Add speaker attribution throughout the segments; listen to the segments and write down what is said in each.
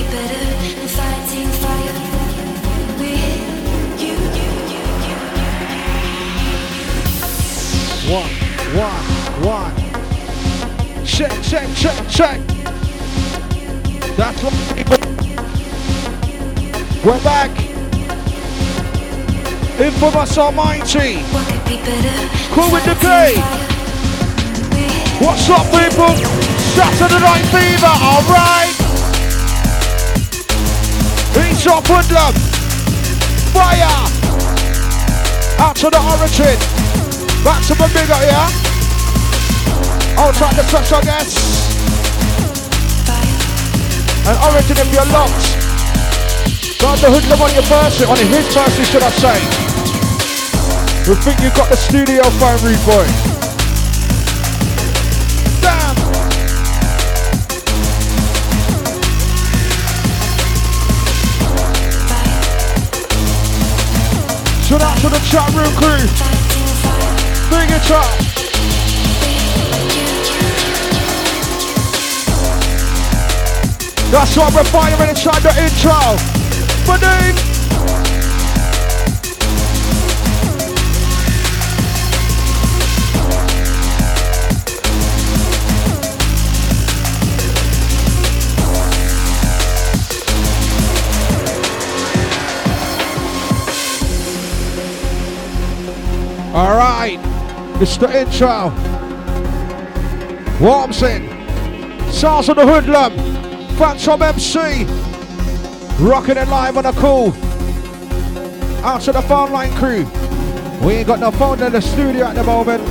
Speaker 1: One. Check. That's what people. We're back. Infamous Almighty. Cool with the K. What's up, people? Saturday Night Fever, alright. East of Woodland. Fire. Out to the origin. Back to the bigger, yeah? Outside the special guests. And origin if you're locked. Got the hoodlum on your person, on his person should I say. We think you got the studio phone rude boy. Damn! Shout out to the chat room crew. Bring it up. That's what we're firing inside the intro. Ba-ding! Alright, it's the intro. What I'm saying, Sounds of the Hoodlum, Phantom MC, rocking it live on the cool. Out to the phone line crew. We ain't got no phone in the studio at the moment.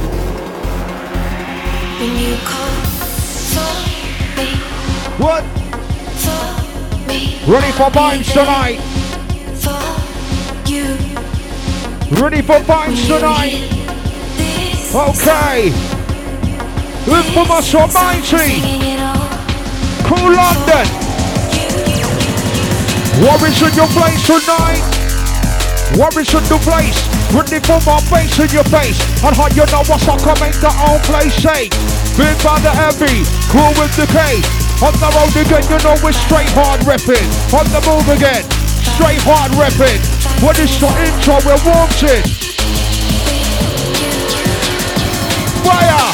Speaker 2: When you call for me,
Speaker 1: What?
Speaker 2: for me,
Speaker 1: Ready for vibes tonight.
Speaker 2: for you.
Speaker 1: Ready for vibes tonight. Okay. Infamous Almighty. Cool London. What is in your place tonight? What is in the place? Ready for my bass in your face. And how you know what's up, come make the own place shake. Big by the heavy, cool with the K. On the road again, you know we're straight hard repping. On the move again, straight hard repping. What is the intro? We're warmed in. Fire!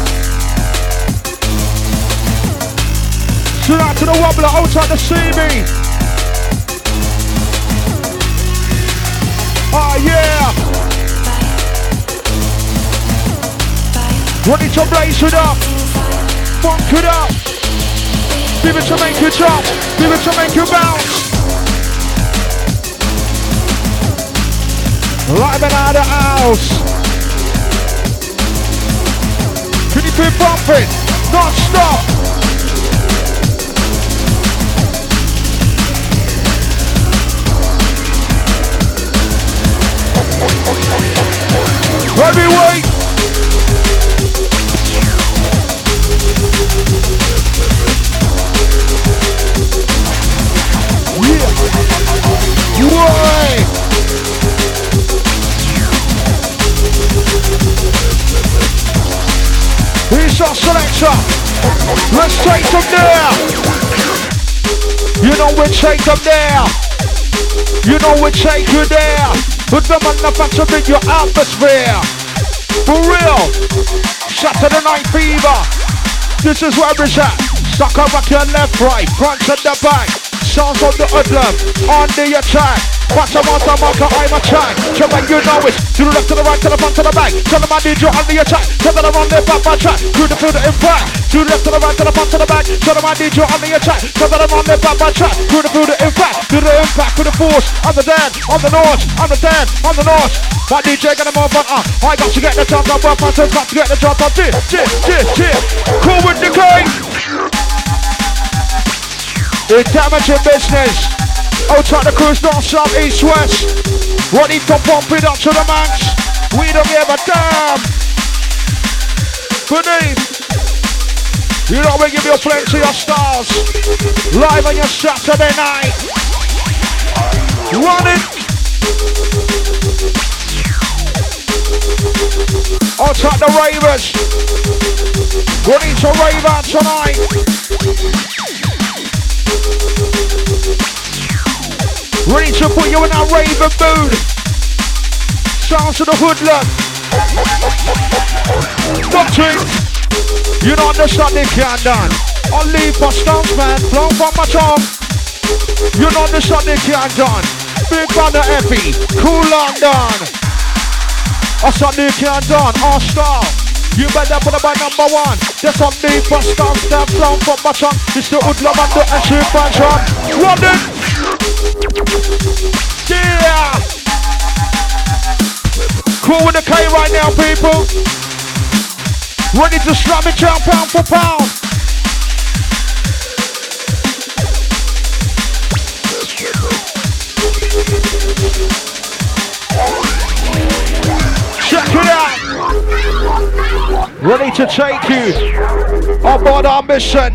Speaker 1: Shout out to the wobbler outside the CB. Oh yeah! Ready to blaze it up, funk it up, give it to make you jump, give it to make you bounce. Live and out of the house. Can you keep bumping, not stop? Heavyweight. Yeah. Why? Here's our selector. Let's take them there. You know we take them there. You know we take you there. Put them on the back in your atmosphere. For real. Saturday Night Fever. This is where it's at. Stuck a rock your left, right, front and the back. Sounds of the hoodlum on the attack. Watch a monster marker, I'm a track. Tell me you know it. To the left, to the right, to the front, to the back. Tell them I need you on the attack. Tell them I'm on the back, my track. Through the field of impact. To the left, to the right, to the front, to the back. Tell them I need you on the attack. Tell them I'm on the back, my track. Through the field of impact. To the impact, with the force. I'm the Dan, on the north. I'm the Dan, on the north. My DJ gonna move on. I got to get the job done. My turn got to get the job done. Cool with the game. It's damaging business. Outside the cruise, north, south, east, west. Ready to pump it up to the max. We don't give a damn. Beneath. You know we give you plenty of stars. Live on your Saturday night. Run it. Outside the ravers. Ready to rave out tonight. Ready to put you in that raving mood. Sounds to the hoodlum. Doctrine. You don't understand they can't done. I'll leave for stumps, man. Flow from my tongue. You don't understand they can't done. Big Banner Effie. Cool London. I said they can't done. All star. You better put it by number one. That's on me for stumps. That flow from my tongue. It's the hoodlum and the entry function. Running. Yeah. Cool with the K right now, people. Ready to slam it down pound for pound. Check it out. Ready to take you aboard our mission.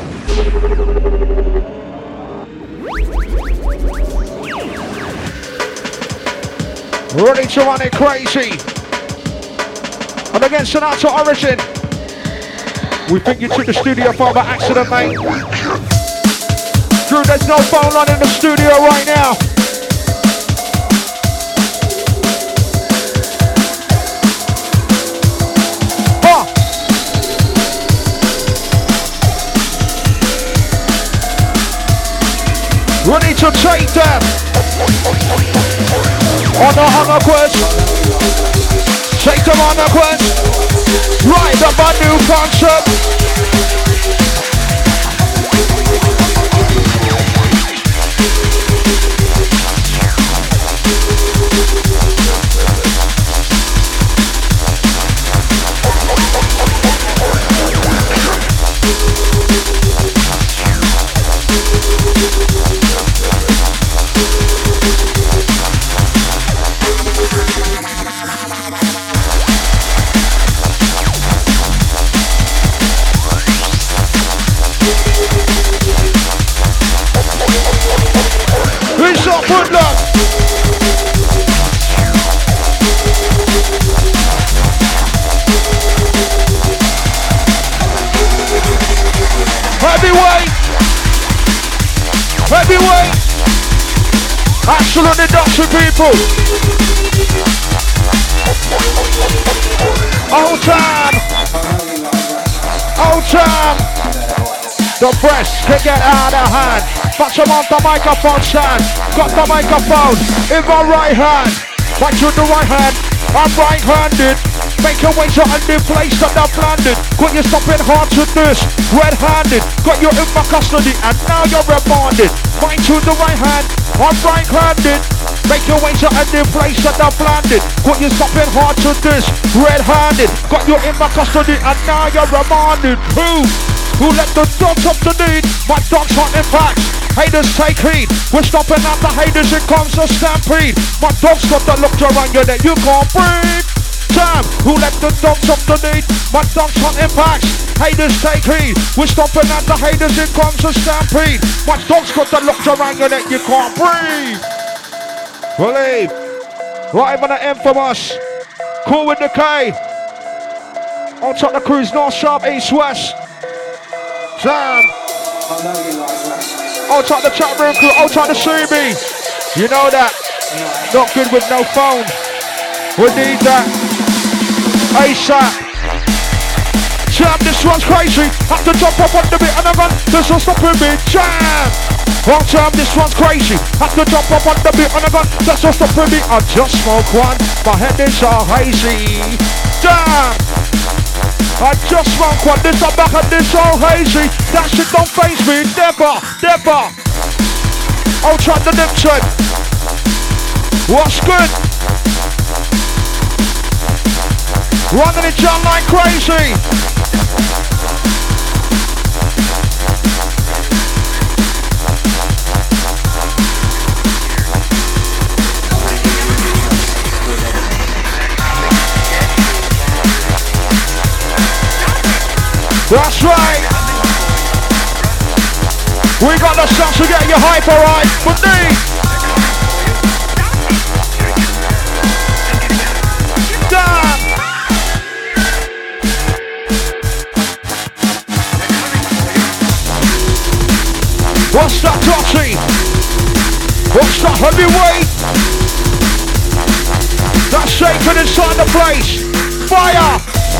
Speaker 1: Ready to run it crazy. And again, Sonata Origin. We think you took the studio phone by accident, mate. Drew, there's no phone line in the studio right now. Ready to take them on the hunger quest. Take them on the quest. Ride up a new concept. Who's up, Woodland? Heavyweight! Heavyweight! Excellent induction, people! Old time! Old time! The press can get out of hand. But I'm on the microphone stand. Got the microphone in my right hand. Right to the right hand, I'm right-handed. Make your way to a new place that I've landed. Got you stopping hard to this, red-handed. Got you in my custody and now you're remanded. Right to the right hand, I'm right-handed. Make your way to a new place that I've landed. Got you stopping hard to this, red-handed. Got you in my custody and now you're remanded. Who let the dogs up to need? My dogs hunting facts. Haters take heed. We're stopping at the haters, it comes a stampede. My dogs got the look around you that you can't breathe. Damn, who let the dogs up to need? My dogs hunting facts. Haters take heed. We're stopping at the haters, it comes a stampede. My dogs got the look around you that you can't breathe. Believe. Right on the infamous. Cool with the K. On top the cruise, north, south, east, west. Damn. I'll talk the chat room crew, I'll talk the CB. You know that. Not good with no phone. We need that. ASAP. Jam, this one's crazy. Have to jump up on the bit and I run. There's no stopping me. Jam. Wrong time, this one's crazy. Have to jump up on the bit and I run. There's no stopping me. I just smoke one. My head is all hazy. Damn. I just smoke one, this I'm back and this all hazy. That shit don't faze me, never, never. I'll try the Nipton. What's good? Running it down like crazy. That's right. We got the stuff to get you hype, alright? But damn. What's that, Dotty? What's that heavyweight? That's shaking inside the place. Fire!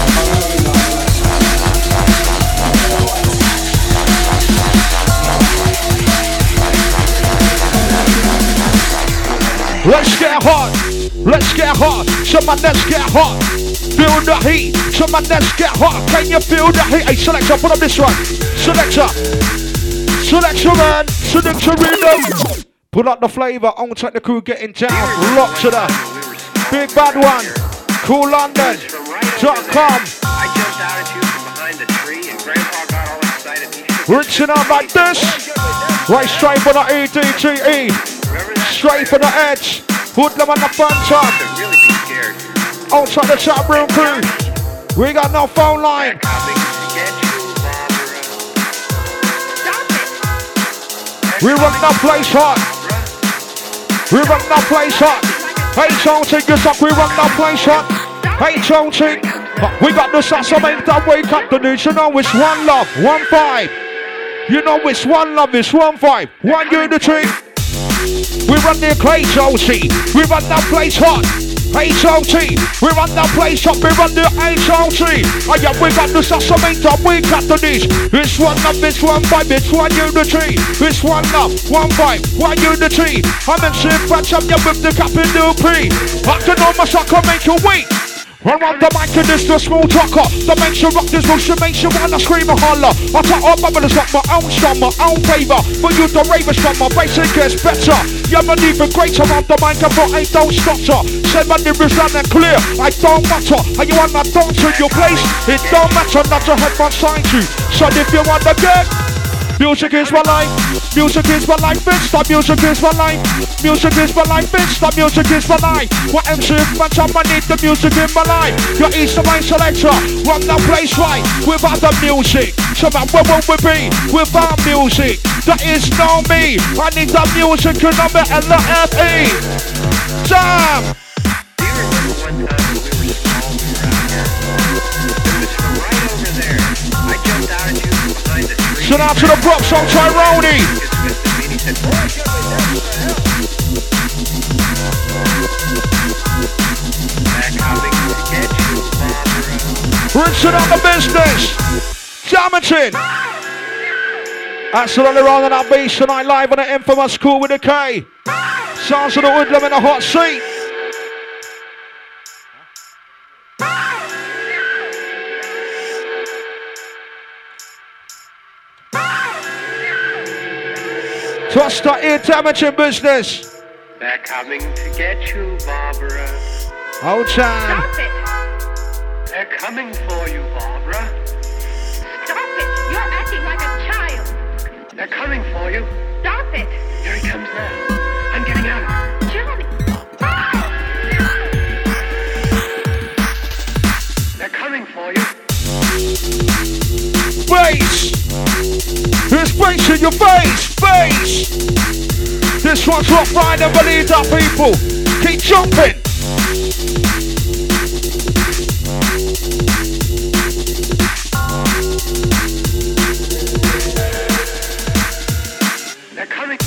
Speaker 1: Let's get hot. Let's get hot. Someone, let's get hot. Feel the heat. Someone, let's get hot. Can you feel the heat? Hey, selector, put up this one. Selector. Selector, man. Selector rhythm. Pull up the flavor. On take the crew getting down. Lock to the big bad one. CoolLondon.com.
Speaker 3: I jumped out at you from behind the tree and Grandpa got all excited.
Speaker 1: Rinsing out like this. Right straight for the EDTE. Straight for the edge. Hoodlum on the front top.
Speaker 3: Really be scared.
Speaker 1: Outside the chat room crew. We got no phone line. We run that place hot. We run that place hot. Hey Chonchi, you suck, we run that place hot. Hey Chonchi, we got the sassament that wake up the news. You know it's one love, 1-5. You know it's one love, it's 1-5. One unity. We run the clay Chonchi. We run that place hot. HOT, we run that place up, we run the HOT. Oh yeah, we got the sassament that we got the niche. It's one love, it's 1-5, it's one unity. It's one love, 1-5, one unity. I'm in shit, but I'm with the capital P. I can almost, I can make you wait. Around the mic and this the small talker that makes you rock this motion, makes you wanna scream and holler. I talk up, I'm gonna got my own style, my own flavor. But you the ravers from my basic gets better. Yeah, man, even greater around the mic, but I don't stutter. Say my lyrics loud and clear, I don't matter. Are you wanna dance in your place? It don't matter, not to have my sign to. So if you want to get music is my life, music is my life, bitch, the music is my life. Music is my life, bitch, the music is my life. What MC man, I need the music in my life. Your Easter Main selector, run that place right without the music. So man, where will we be without music? That is no me. I need the music and I'm at LFE. Damn!
Speaker 3: Do you remember one time when we were small around here? It was from right over there. I jumped out at you from behind the tree.
Speaker 1: Shout out to the props on Tyrone.
Speaker 3: He said, boy,
Speaker 1: Rinsing out the business. Damaging. Absolutely wrong on that beast tonight, live on the infamous Cool with a K. Sounds of the Hoodlum in the hot seat. What's the ear damaging business?
Speaker 3: they're coming to get you, Barbara.
Speaker 1: Oh, Chan.
Speaker 4: Stop it!
Speaker 3: They're coming for you, Barbara.
Speaker 4: Stop it! You're acting like a child.
Speaker 3: They're coming for you.
Speaker 4: Stop it!
Speaker 3: Here he comes now. I'm getting out.
Speaker 4: Johnny!
Speaker 3: They're coming for you.
Speaker 1: Face! There's face in your face! Face! This one's Rock Friday, believe that, people. Keep jumping!
Speaker 3: They're coming.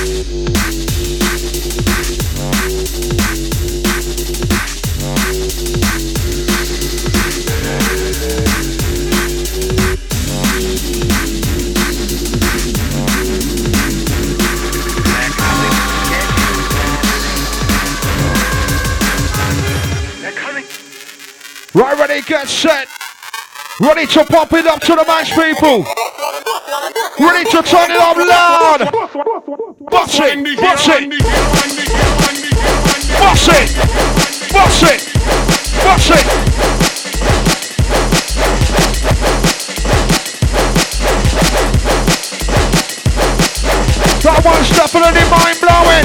Speaker 1: Right, ready, get set. Ready to pop it up to the match, people. Ready to turn it up loud. Bust it, bust it. Bust it, bust it, bust it. That one's definitely mind-blowing.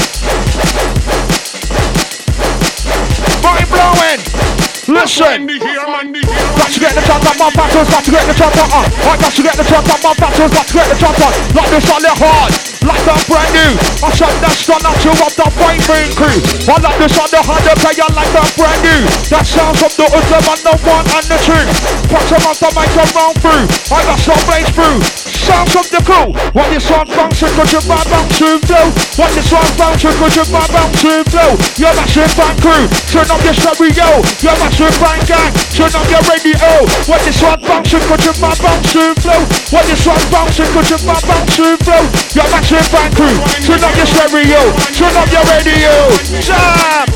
Speaker 1: Mind-blowing. Listen, got to get the top on my battles, got to get the top on. I got to get the top on my battles, got to get the top on. Like this on the hard, like that brand new. I said that's gone up to up the fine bean crew. I like this on the hard, the player like that brand new. That sounds from the Hoodlum and the one and the two. Put them on the mic and round through. I got some blaze through. Sounds of the cool. What this one function, cause your vibe bounce to flow. What this one function, cause your vibe bounce to flow. Your massive fan crew, turn up your stereo. Your massive fan gang, turn up your radio. What this one function, cause your vibe bounce to flow. What this one function, cause your vibe bounce to flow. Your massive fan crew, turn up your stereo. Turn up your radio. Jam!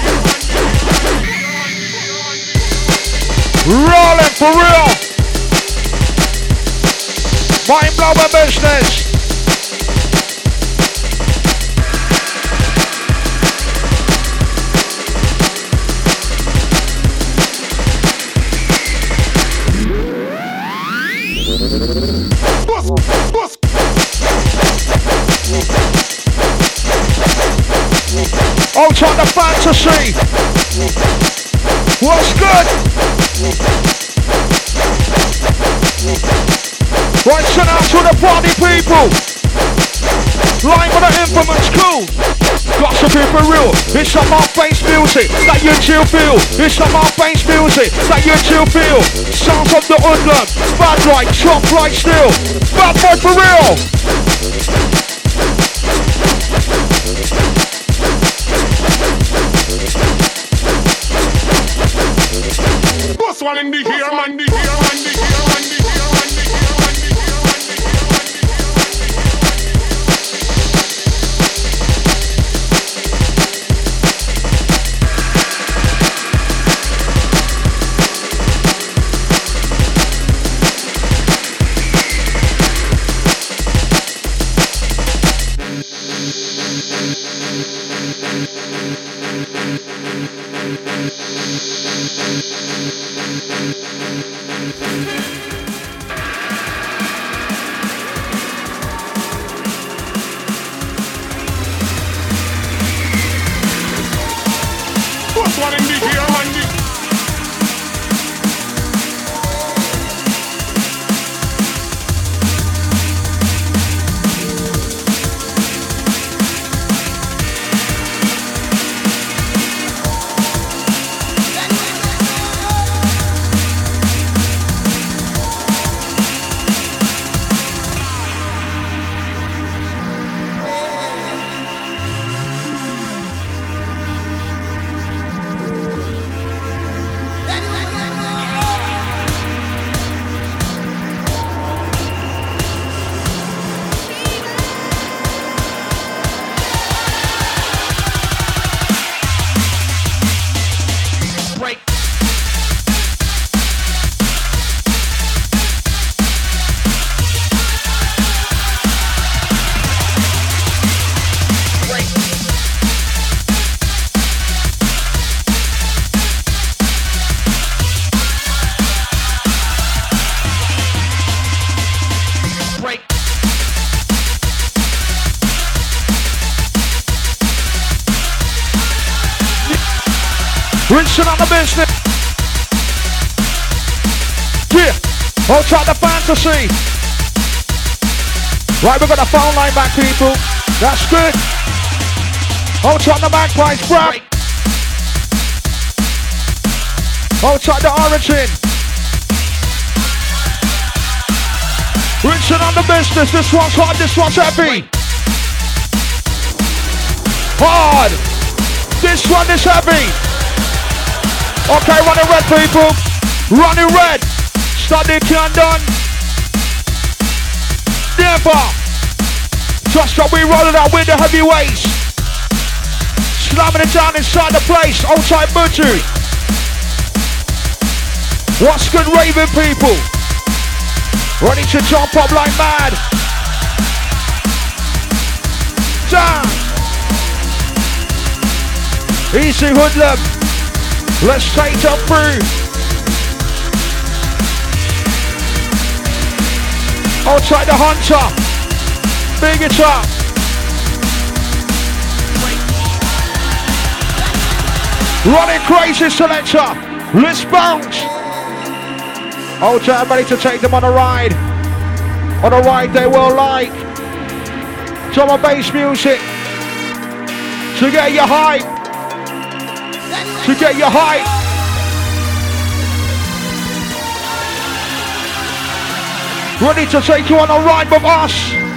Speaker 1: Rolling for real. Mind blowing business. Out on the fantasy. What's good? Right, send out to the party people. Line with the infamous cool. Got to keep it real. It's some off-bass music that you chill feel. It's some off-bass music that you chill feel. Sounds of the hoodlum. Bad like, chop like steel. Bad boy for real.
Speaker 5: Boss one in the here, man, the here, man, the here, man, the here, man, the here, man, the here, man, the here, man, the here. One in the here, man, the
Speaker 1: Rinsing on the business. Yeah. Outside the fantasy. Right, we've got the phone line back, people. That's good. Outside the magpies, Brad. Outside the origin. Rinsing on the business. This one's hard, this one's heavy. Hard. This one is heavy. Okay, running red, people. Running red. Start the can done. Never. Just that we roll it out with the heavyweights. Slamming it down inside the place. Outside Buju. What's good, raving people? Ready to jump up like mad. Down. Easy hoodlum. Let's take up through. Outside the hunter. Big it up. Running crazy selector. Let's bounce. Outside ready to take them on a ride. On a ride they will like. Drum and bass music. To get you hype. To get you hype. Ready to take you on a ride with us.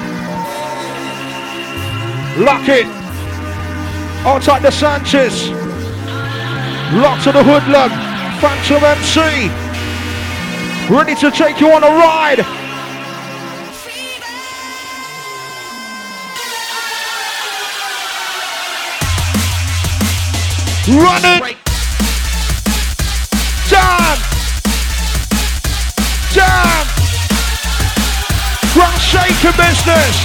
Speaker 1: Lock it. Outside the Sanchez. Lock to the hoodlum. Phantom MC. Ready to take you on a ride. Run it. Jam. Jam. Ground shaker business.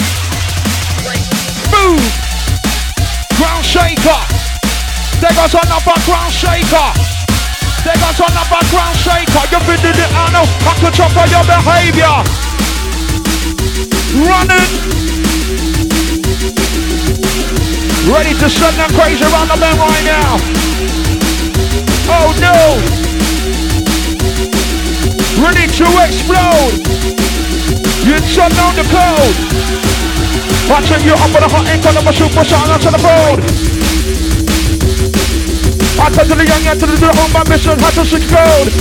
Speaker 1: Boom. Ground shaker. There goes another ground shaker. There goes another ground shaker. You've been in it, I know. I can chop on your behavior. Running. Ready to send them crazy around the bend right now. Oh no. Ready to explode. You shut down the code. Watching you up on the hot ink on the super shine onto the road. I tell to the young and to the home my mission had to explode.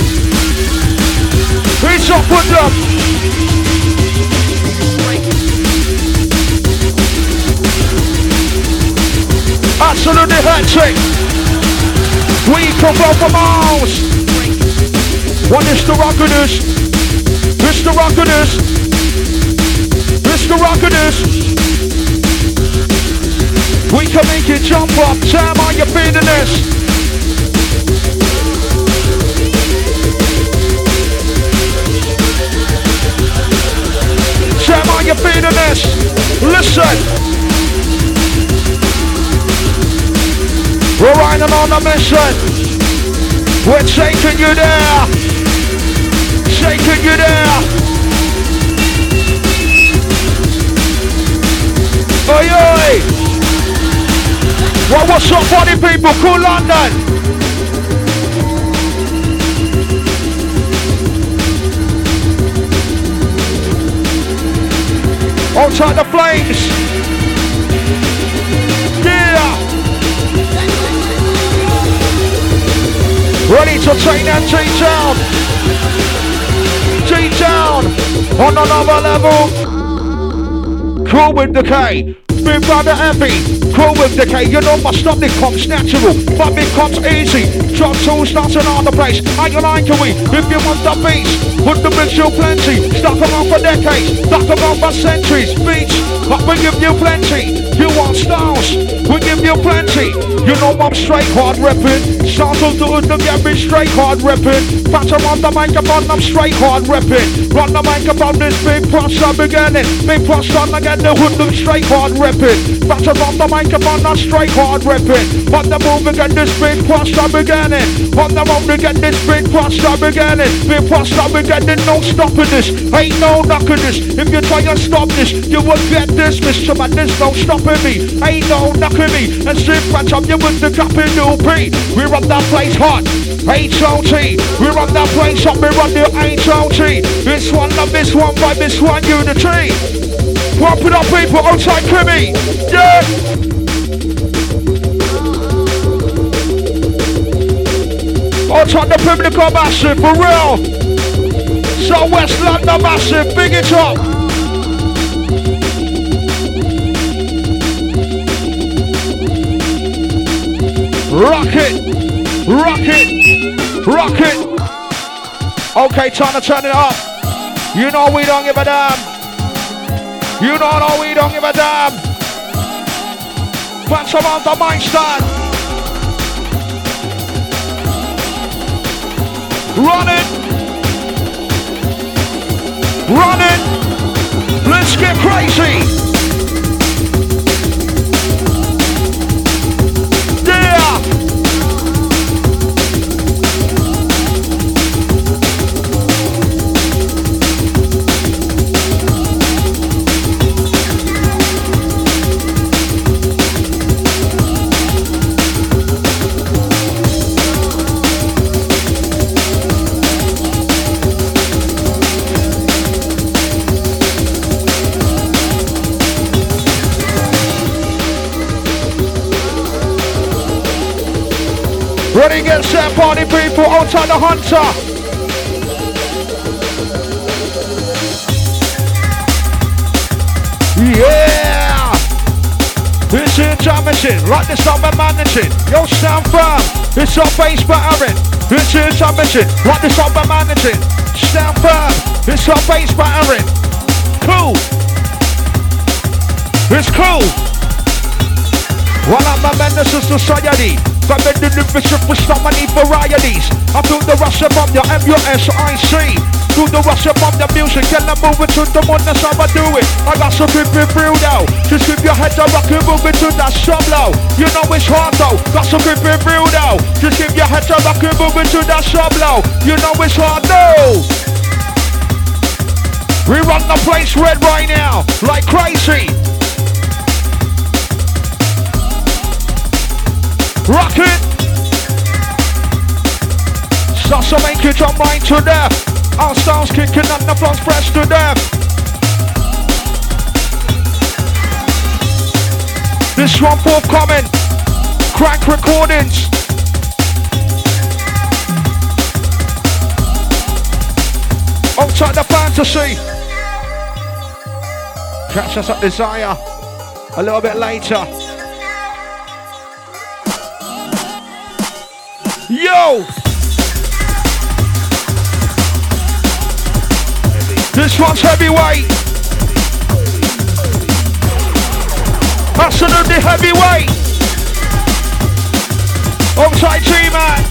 Speaker 1: Reach up, put up. Absolutely hectic. We come from Mars. One is the Rockers. It's the Rockers. It's the Rockers. We can make you jump up. Sam, are you feeling this? Sam, are you feeling this? Listen. We're riding on a mission. We're taking you there. Taking you there. Oi, oi. Well, what's up, party people? Cool London. Outside the flames. Yeah. Ready to take that T-Town. T-Town on another level. Cool with the K. Big brother Epi. Cool with the K. You know my stuff becomes natural, but becomes easy. Drop tools starting on the place. How you like we? If you want the beats, put the mix you plenty. Stuck around for decades, stuck around for centuries. Beats, but we give you plenty. You want styles, we give you plenty. You know I'm straight hard reppin'. Sounds of the hood, get me straight hard reppin'. Patch around the microphone, I'm straight hard reppin'. Run the microphone, this big plus I'm beginning. Big plus I'm again, the hood, I'm straight hard reppin'. Patch around the microphone, I'm straight hard reppin'. On the move again, this big plus I'm beginning. On the road again, this big plus I'm beginning. Big plus I'm beginning, no stopping this. Ain't no knocking this. If you try and stop this, you will get this. Mr. Madness, no stopping me. Ain't no knocking me. And see patch up, you with the clapping UP. We run that place hot. HOT. We run that place up, we run the HOT. This one love, this one vibe, this one unity. Pump it up, people, outside Kimmy. Yeah. Outside the Pimlico massive, for real. So West London massive, big it up. Rock it, rock it, rock it. Okay, time to turn it up. You know we don't give a damn. You know we don't give a damn. Put some on the mic stand. Run it. Run it. Let's get crazy. Ready, get set, party people, outside the Hunter. Yeah! It's your jam machine, like this on my managing. Yo, stand firm, it's our bass battering. It's your jam machine, like this on my managing. Stand firm, it's our bass battering. Cool. It's cool. While I'm a menace to society, got me the vision for so many varieties. I feel the rush from your MUSIC. Do the rush from the music and I'm moving to the one that's how I do it. I got some people real now. Just keep your head up, rock and move it to that sub low. You know it's hard though. Got some people real now. Just keep your head up, rock and move it to that sub low. You know it's hard though. We run the place red right now, like crazy. Rock it. Salsa make it your mind to death. Our styles kicking and the flows fresh to death. This one forthcoming. Crank recordings. Outside the fantasy. Catch us at Desire a little bit later. Yo! This one's heavyweight. Absolutely heavyweight. Outside G-Man.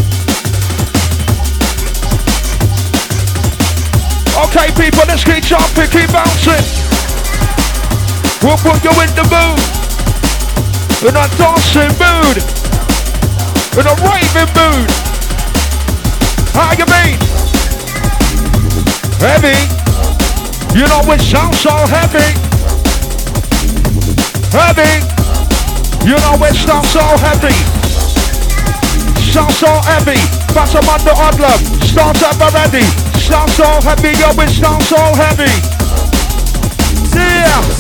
Speaker 1: Okay, people, let's keep jumping, keep bouncing. We'll put you in the mood. In a dancing mood. In a raving mood. How you mean? Heavy. You know it sounds so heavy. Heavy. You know it sounds so heavy. Sounds so heavy. Pass them on the odd love. Starts up already. Sounds so heavy. Yo, it sounds so heavy. Yeah.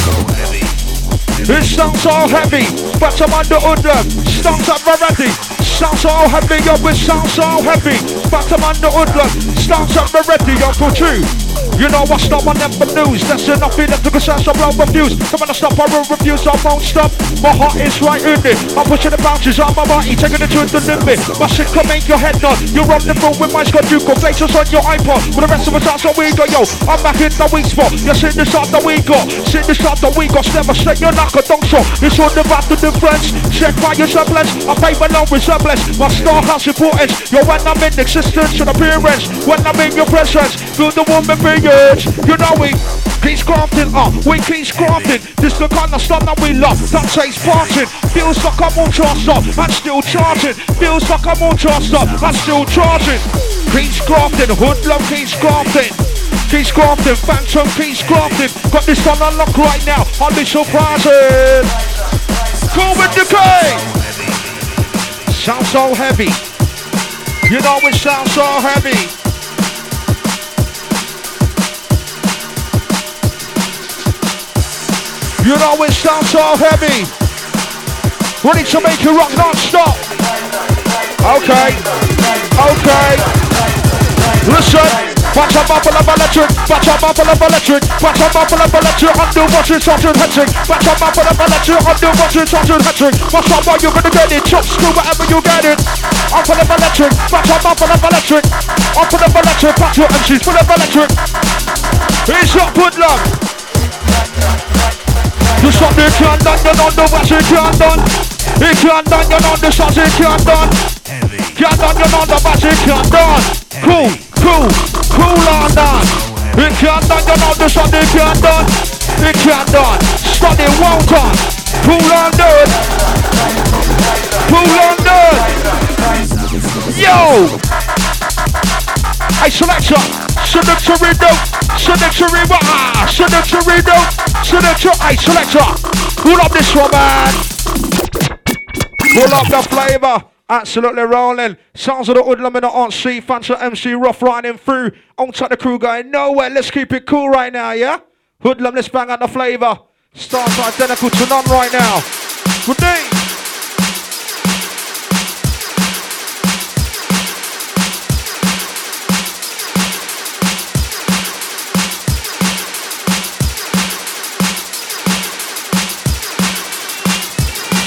Speaker 1: It sounds so heavy. Pass them on the odd love. Starts up already. Sounds so heavy. Yo, it sounds so heavy. Pass them on the odd love. Starts up already. Yo, for true. You know what's not on them for news. That's enough electrical sense of love reviews. Come on, stop, I will refuse, I won't stop. My heart is right in it. I'm pushing the boundaries on my body, taking it to the limit. My shit can make your head nod. You're on the road with my Scott Ducal. Glaciers on your iPod. With the rest of us out, so we go, yo. I'm back in the weak spot. You're sitting the shot that we got. Sitting the shot that we got. Never set your knock a dunk shot. It's all about the difference. Check by your semblance. I pay my long resemblance. My star has importance. Yo, when I'm in existence and appearance. When I'm in your presence. Feel the woman be you know we keep crafting up, we keep crafting. This the kind of stuff that we love, that takes parting. Feels like I'm all charged up, and still charging. Feels like I'm all charged up, and still charging. Keeps crafting, hoodlum keeps crafting. Keeps crafting, phantom keeps crafting. Got this one unlocked right now, I'll be surprising. Cool with the K. Sounds so heavy. You know it sounds so heavy. You know it sounds so heavy. Ready to make you rock non-stop. Okay. Okay. Listen. Watch out, bubble of electric. Watch out, bubble of electric. Watch out, bubble of electric. Undo what's in something hectic. Watch out, bubble of electric. Undo what's in something hectic. Watch out, boy, you're gonna get it. Chop, screw, whatever you get it. I'm full of electric. Watch out, bubble of electric. I'm full of electric. Watch your MC's full of electric. It's not good luck. You stop the can't done, you know the watch it can't done. It can't done, you know the shots it can't done. Can't done, you know the watch it can't done. Cool, cool, cool on done. It can't done, you know the shot it can't done. It can't done, stop it won't done. Cool on done. Cool on done. Yo! Hey selector, selector window, selector window, selector window, selector, hey selector, pull up this one man, pull up the flavour, absolutely rolling, sounds of the hoodlum in the on C, fancy MC rough riding through, on top the crew going nowhere, let's keep it cool right now, yeah? Hoodlum, let's bang out the flavour, starts identical to none right now, good day.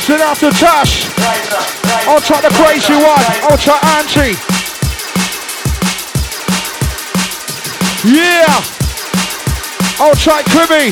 Speaker 1: Sit out to Tash. I'll try the crazy one. I'll try Angie. Yeah. I'll try Cribby.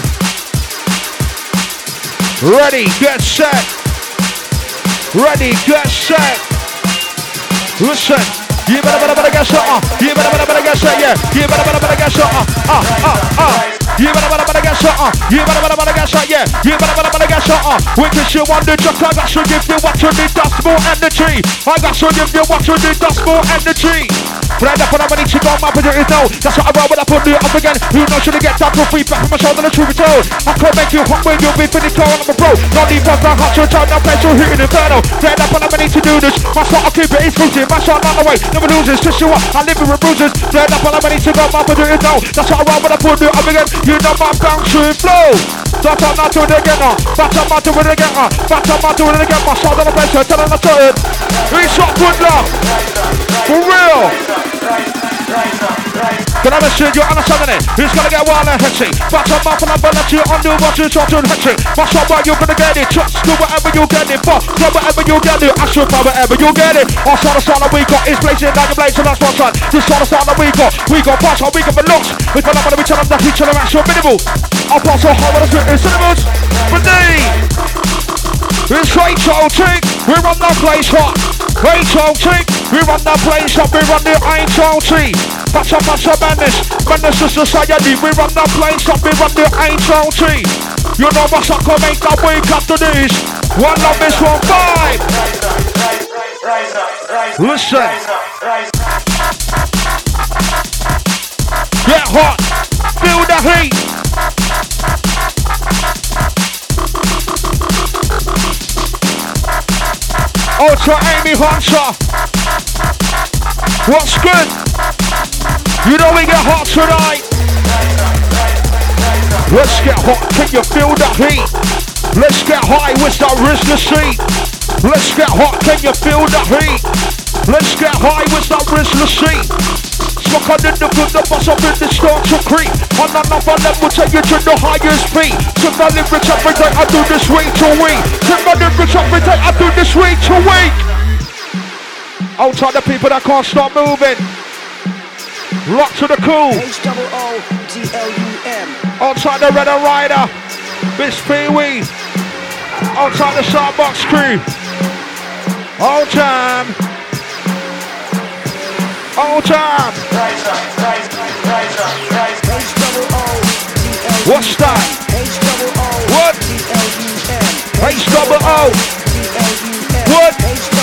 Speaker 1: Ready, get set. Ready, get set. Listen. You better get set. You better get set. Yeah. You better get set. You better get set. You better get set. Yeah. You better get set. Because you want the job, I got to give you what you need. That's more energy. I got to give you what you need. That's more energy. But I put up any chick on my position now. That's what I roll when I put it up again. Who knows should I get down to free back from my shoulder, the truth is told. I can't make you hot when you'll be finished cold. I'm a pro. No need for the hot to turn up, place you're hitting inferno. Then I put up any to do this. My shot, I'll keep it exclusive. My shot, not away. Never loses. Just you what? I live with bruises. Then I put up any chick on my position now. That's what I roll when I put it up again. You know my bouncing flow. That's what I'm not doing it again. That's what I'm not doing it again. That's what I'm not doing it again. My shot on the place. Tell them I'm turning. It's shot good luck. For real. Can I message you on a Saturday? Who's gonna get wild and hectic? But I'm up and I'm gonna let you undo what you're trying to hectic. My shop where you're gonna get it. Just do whatever you get it. But do whatever you get it. I should buy whatever you get it. Our sort of sound that we got is blazing down your blades, and that's what's on. This sort of sound that we got parts, we got the looks. We're gonna be telling them that each other actual minimal. I'll pass a whole lot of spit in cinemas. For me, it's Rachel Tick. We run that place hot. Rachel Tick. We run that place hot. We run the HLT. That's a madness. Madness is society. We run that place hot. We run the HLT. You know what's up, come make that wake up to this. One love is 1 5. Listen. Get hot. Feel the heat. Ultra Amy Hunter. What's good? You know we get hot tonight. Let's get hot. Can you feel the heat? Let's get high with that Rizla seat. Let's get hot. Can you feel the heat? Let's get high with that Rizla seat. Smoke on in the foot, the bus up in the start to creep. On another level, take you to the highest peak. To my lyrics every day, I do this week to week. To my lyrics every day, I do this week to week. I'll tell the people that can't stop moving. Rock to the cool.
Speaker 6: HOODLUM.
Speaker 1: I'll tell the Red Rider. Miss Pee-wee. I'll tell the Starbucks crew. All time. All time. What's that? What? H-double-O. What?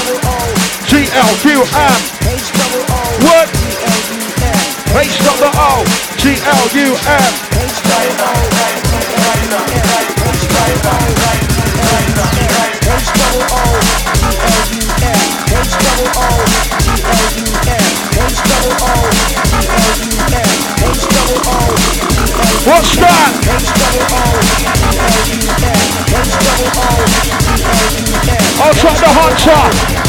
Speaker 1: G-L-U-M. What? H-double-O. G-L-U-M. What's that? I'll try the hunter.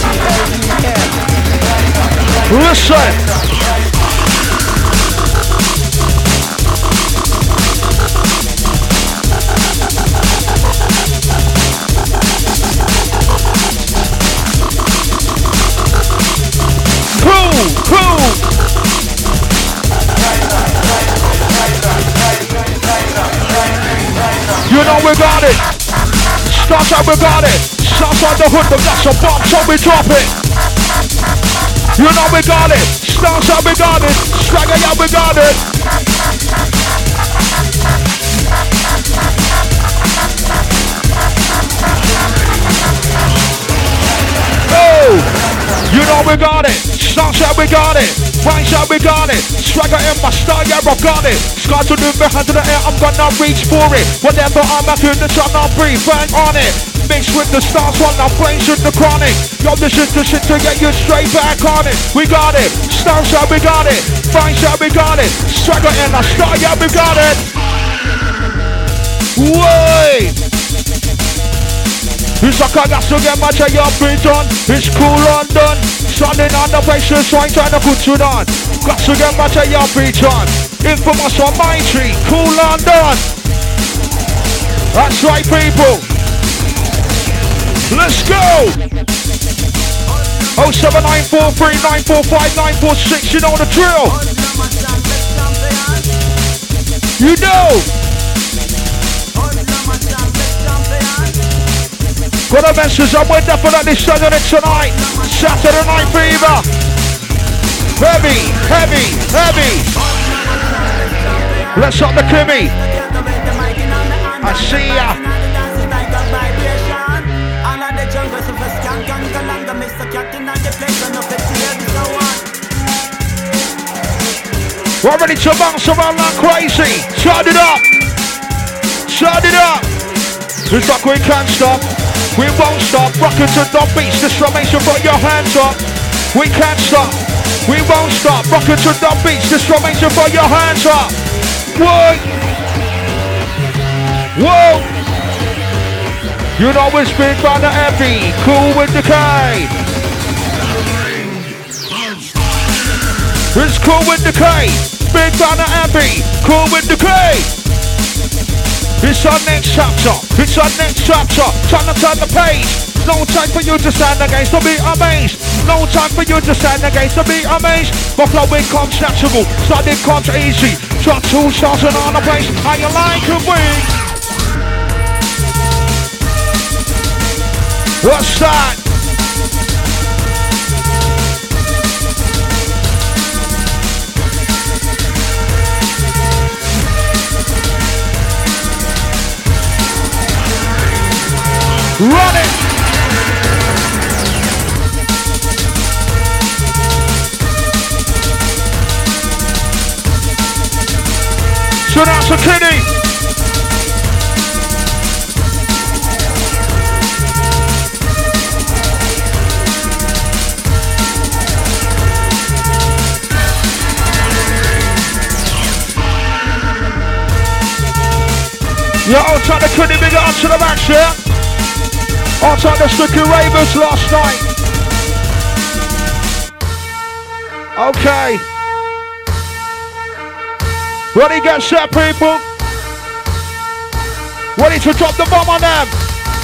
Speaker 1: Listen. Cool. You know we got it. Starts out we got it. Starts out the hood, but that's a bomb, so we drop it. You know we got it. Starts out we got it. Swagger, yeah, we got it. Oh! You know we got it. Starts out we got it. Finds out we got it. Swagger in my style, yeah, I got it. Sky to the hand to the air, I'm gonna reach for it. Whatever I'm at in the sun, I'll breathe, bang on it. Mixed with the stars while I'm playing with the chronic. Yo, this is the shit to get you straight back on it. We got it. Starts out we got it. Finds out we got it. Swagger in my style, yeah, we got it. Wait. It's like I got to get my job done. It's cool London. Standing on the basis, trying to put it on. Got to get my job done. Infamous on my tree. Cool London. That's right, people. Listen. Let's go! 07943945946, you know the drill. You know. Got a message, I'm with definitely Saturday tonight. Saturday Night Fever. Heavy, heavy, heavy. Let's up the Kimmy. I see ya. We're ready to bounce around like crazy. Turn it up. Turn it up. It's like we can't stop. We won't stop. Rockin' to the beats. This drum makes you put your hands up. We can't stop. We won't stop. Rockin' to the beats. This drum makes you put your hands up. Whoa. Whoa. You know it's big by the heavy. Cool with the K. It's cool with the K. Big by the heavy. Cool with the K. It's our next chapter. It's our next chapter. Time to turn the page. No time for you to stand against the beat amazed. No time for you to stand against the beat amazed. My flow it comes natural. Start it comes easy. Shot 2 shots and on the place. How you like it, wing? What's that? Run it! So that's a kiddie! Yeah, I'll try to kiddie, big up to the back, yeah? I'll take the Sticky Ravens last night. Okay. Ready, get set, people. Ready to drop the bomb on them.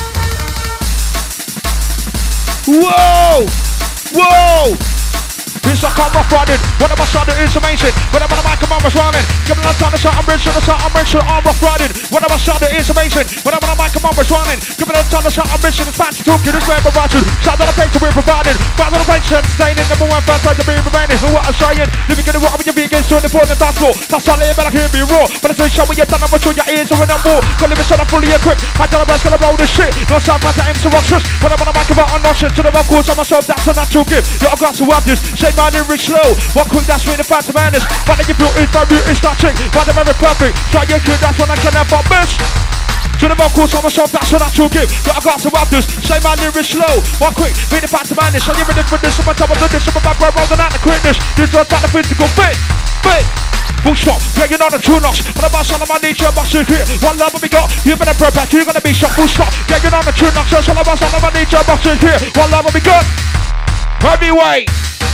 Speaker 1: Whoa! Whoa! It's like I'm rough riding. When I'm outside, it is amazing. When I'm on the mic, I'm always running. Give me the time to start, I'm rich, I'm rough riding. When I'm outside, it is amazing. When I'm on the mic, I'm always running. Give me the time to start, I'm rich, it's fancy talking, it's where we're watching. Shout out the place to be provided. Back on the place, staying in number 1 fan, trying to be remaining. Who what I'm saying? Living in the water with your vegans, doing the point of the dance floor. That's all I better hear me raw. But it's a show when you're done, I'm gonna show your ears are in the more. Gonna live it so I'm fully equipped. I tell the rest, gonna roll this shit. No time for the MC Roxas. When I'm on the mic, I'm on notion. To the rock course, I'm myself, that's a natural gift. You're a glass of this. Shake my lyrics slow. One quick, that's really fast madness. But then you feel it's very it's not trick. But I'm very perfect. Try your kid, that's when I can have a best. To the vocals on myself, that's a natural gift. Got a glass of this. Say my lyrics slow. One quick, really fast madness. So you're ready for this. I'm on top of this. I'm about to roll out the quickness. This is about the physical fit. Full stop, breaking on the true knocks. When I'm on my nature, I'm here. One love we got. You better prepare. You're gonna be shot. Full stop, breaking on the true knocks. So I'm on my nature, I'm here. One love we got. Heavyweight.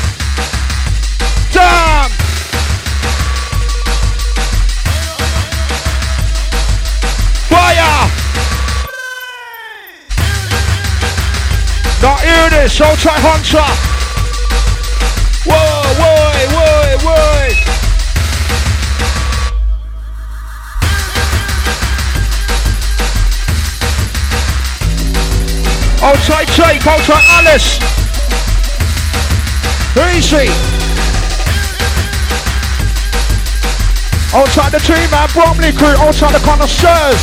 Speaker 1: Damn! Fire! Now hear this, I'll try Hunter. Whoa, whoa, whoa, whoa. I'll try Jake, I'll try Alice. Easy. Outside the team, man, Bromley crew, outside the connoisseurs.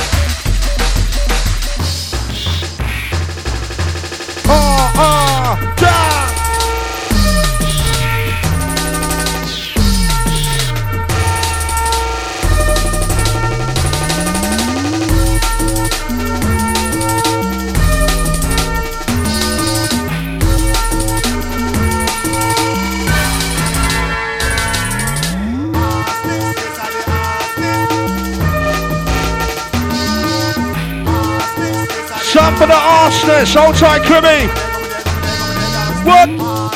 Speaker 1: Down. Some for the arsenals, outside Kimmy. What?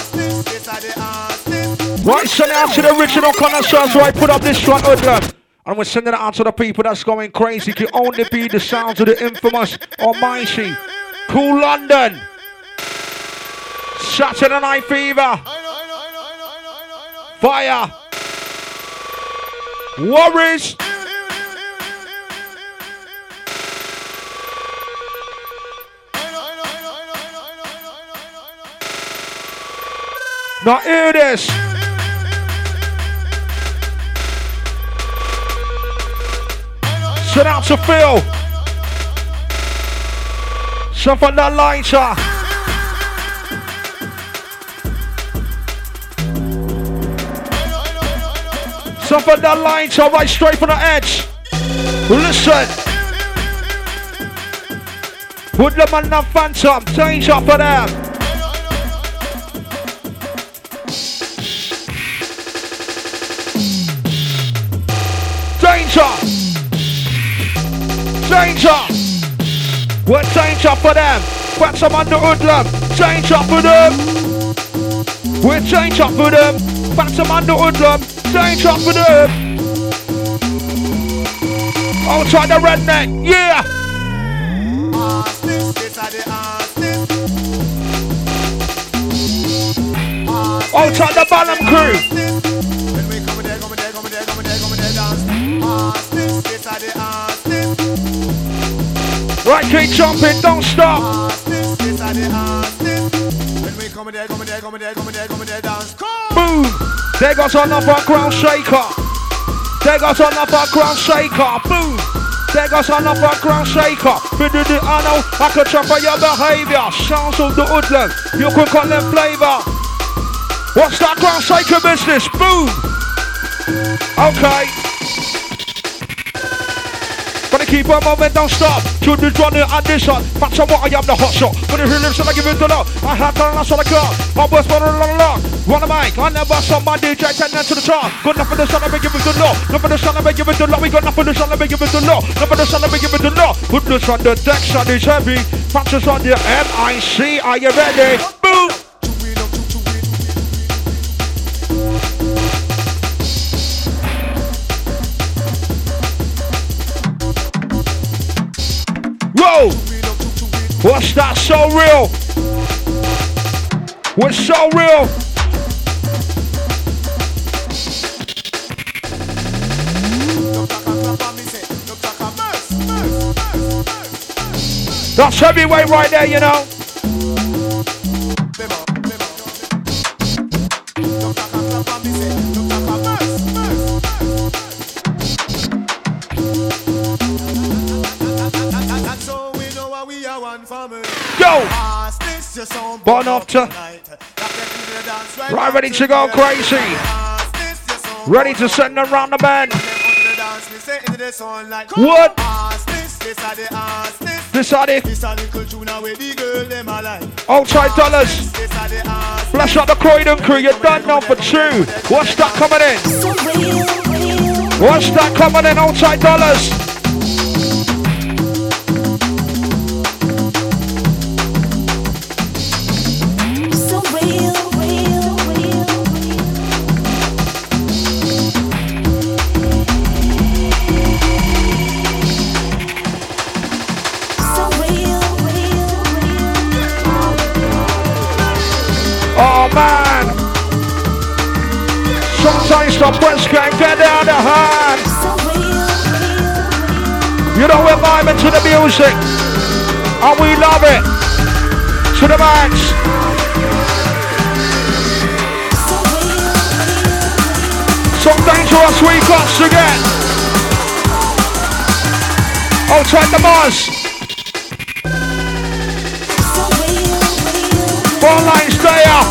Speaker 1: Right, send it out to the original connoisseurs, so I put up this one, Hoodlum. And we're sending it out to the people that's going crazy. Can only be the sounds of the infamous Almighty. Cool London. Saturday Night Fever. Fire. Worries. Now hear this. Sit out to Phil. Some on the lighter. Some on the lighter, right straight from the edge. Listen. Woodland and the Phantom, danger for them. Danger. Danger! We're danger for them. Phantom on the hoodlum. Danger for them. We're danger for them. Phantom on the hoodlum. Danger for them. Outside the redneck. Yeah! Outside the Ballum crew. Right, keep jumping, don't stop. Boom! There goes another ground shaker. There goes another ground shaker. Boom! There goes another ground shaker. I know I can trap on your behavior. Sounds of the hoodlum. You can call them flavor. What's that ground shaker business? Boom! Okay. Gotta keep on moving, don't stop. To the journey and this one. But so what I am the hot shot. When you live, so I give it to love. I have done that's all I got. My boys for a long. Run a mic, I never saw my DJ turn to the chart. Got enough for the sun, I give it to law. Enough for the sun, I give it to law. We got enough for the sun, I give it to law. Enough for the sun, I give it to law. Put this on the deck, sun is heavy. Punches on the MIC, are you ready? Boom! Whoa! What's that? So real? What's so real? That's heavyweight right there, you know. Go! Born off to right, ready to go crazy. Ready to send them round the bend. What? This are the outside dollars. Flash out the Croydon crew, you're done now for two. What's that coming in? What's that coming in, outside dollars? Oh man! Sometimes the press can get out of hand. You know we're vibing to the music, and we love it to the max. Some dangerous week-offs again. Outside the Mars. Four lines there.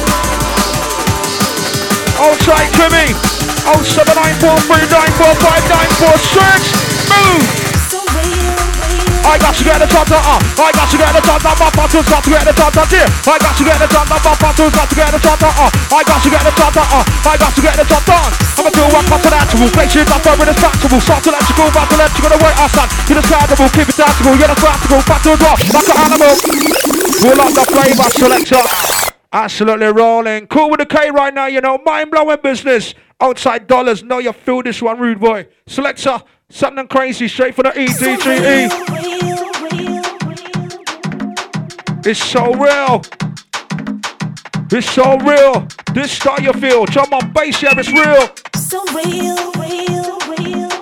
Speaker 1: Outside Timmy. 07943945946. Move. I got to get the top down. I got to get the top down. My bottles got to get the top down. I got to get the top down. My bottles got to get the top down. I got to get the top down. I got to get the top down. I'ma do one part of that. Make sure it's not very distractible. Start to electrical, back to electrical. The way I stand. To the skyable, keep it tactical. You're the practical. Back to the drop. Like an animal. We like the flavor selector. Absolutely rolling. Cool with the K right now, you know. Mind-blowing business. Outside dollars. Know you feel this one, rude boy. Selector. Something crazy. Straight for the EDGE. It's so real. It's so real. This style you feel. Drum on bass, yeah, it's real.
Speaker 2: So real, real, real,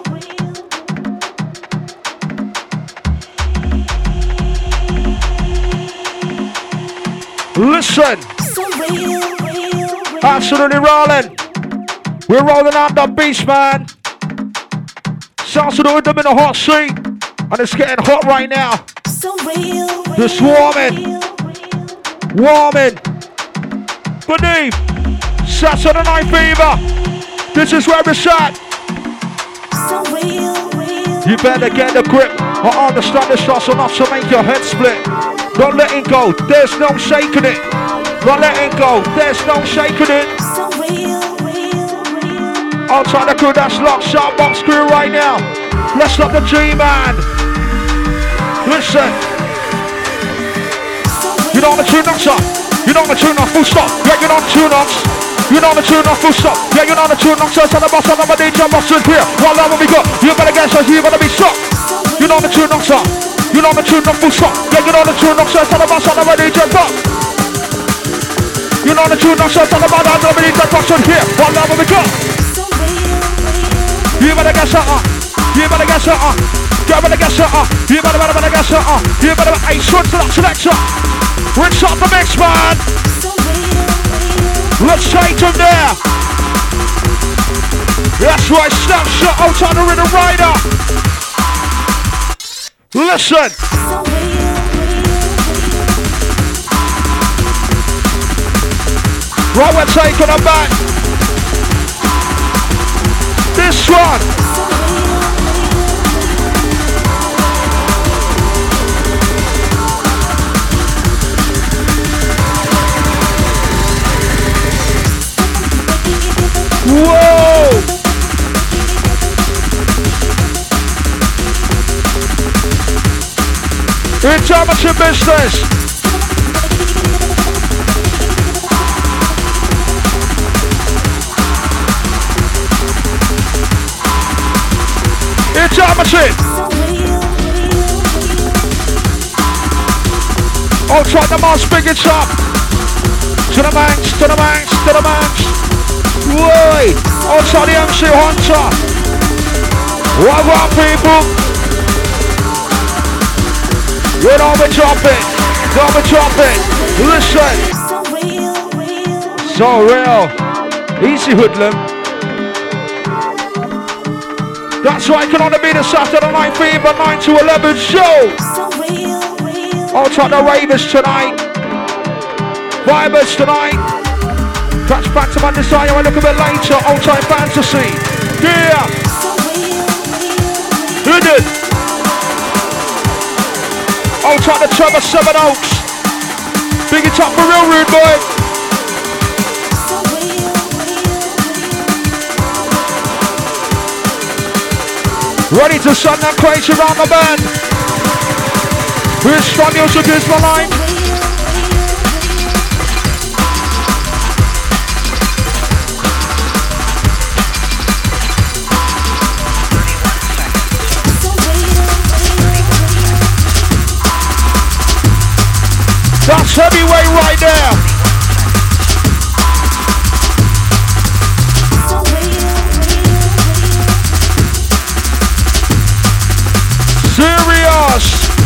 Speaker 2: real.
Speaker 1: Listen.
Speaker 2: So real, real, real.
Speaker 1: Absolutely rolling. We're rolling out the beast, man. Sounds of the rhythm in the hot seat. And it's getting hot right now.
Speaker 2: So real, real.
Speaker 1: Just warming.
Speaker 2: Real,
Speaker 1: Warming. Beneath. Saturday Night Fever. This is where it's at.
Speaker 2: so real, real.
Speaker 1: You better get the grip. I understand this stuff enough to make your head split. Don't let it go. There's no shaking it. Don't let it go. There's no shaking it.
Speaker 2: So real, real, real.
Speaker 1: Outside the crew that's locked. Shoutbox crew right now. Let's lock the G-Man. Listen. You know the tune knocks up. You know the tune knocks full stop. Yeah, you know the tune knocks. You know the tune knocks full stop. Yeah, you know the tune knocks. Tell the boss on the DJ boss in here. What love we got? You better get us. You better be shocked. You know the tune knocks up. You know the tune knocks full stop. Yeah, you know the tune knocks. Tell the boss on the DJ boss. You know the tune knocks. Tell the boss on the DJ boss in here. What love we got?
Speaker 2: So real, real.
Speaker 1: You better get something. You better get something. You better get something. You better get something. You better get a short to that selector. Rinse up the mix, man.
Speaker 2: So real, real.
Speaker 1: Let's take them there. That's right, snapshot out on the rhythm rider. Listen.
Speaker 2: So real, real.
Speaker 1: Right, we're taking them back. This one. Whoa! It's amateur business. It's amateur. Oh, try the mouse, big it up. To the banks, to the banks, to the banks. Whoa! Outside the MC Hunter. What about people? You know we drop it. Know we drop it. Listen. So real. Easy hoodlum. That's right, can only be the Saturday Night Fever 9 to 11 show. Outside the ravers tonight. Vibers tonight. Catch back to my desire a little bit later. Old time fantasy. Yeah. Hit it. Old time the Trevor 7 Oaks. Big it up for real, rude boy. Ready to send that crazy around the band. Here's strong music, here's my line. That's heavyweight right there. Serious.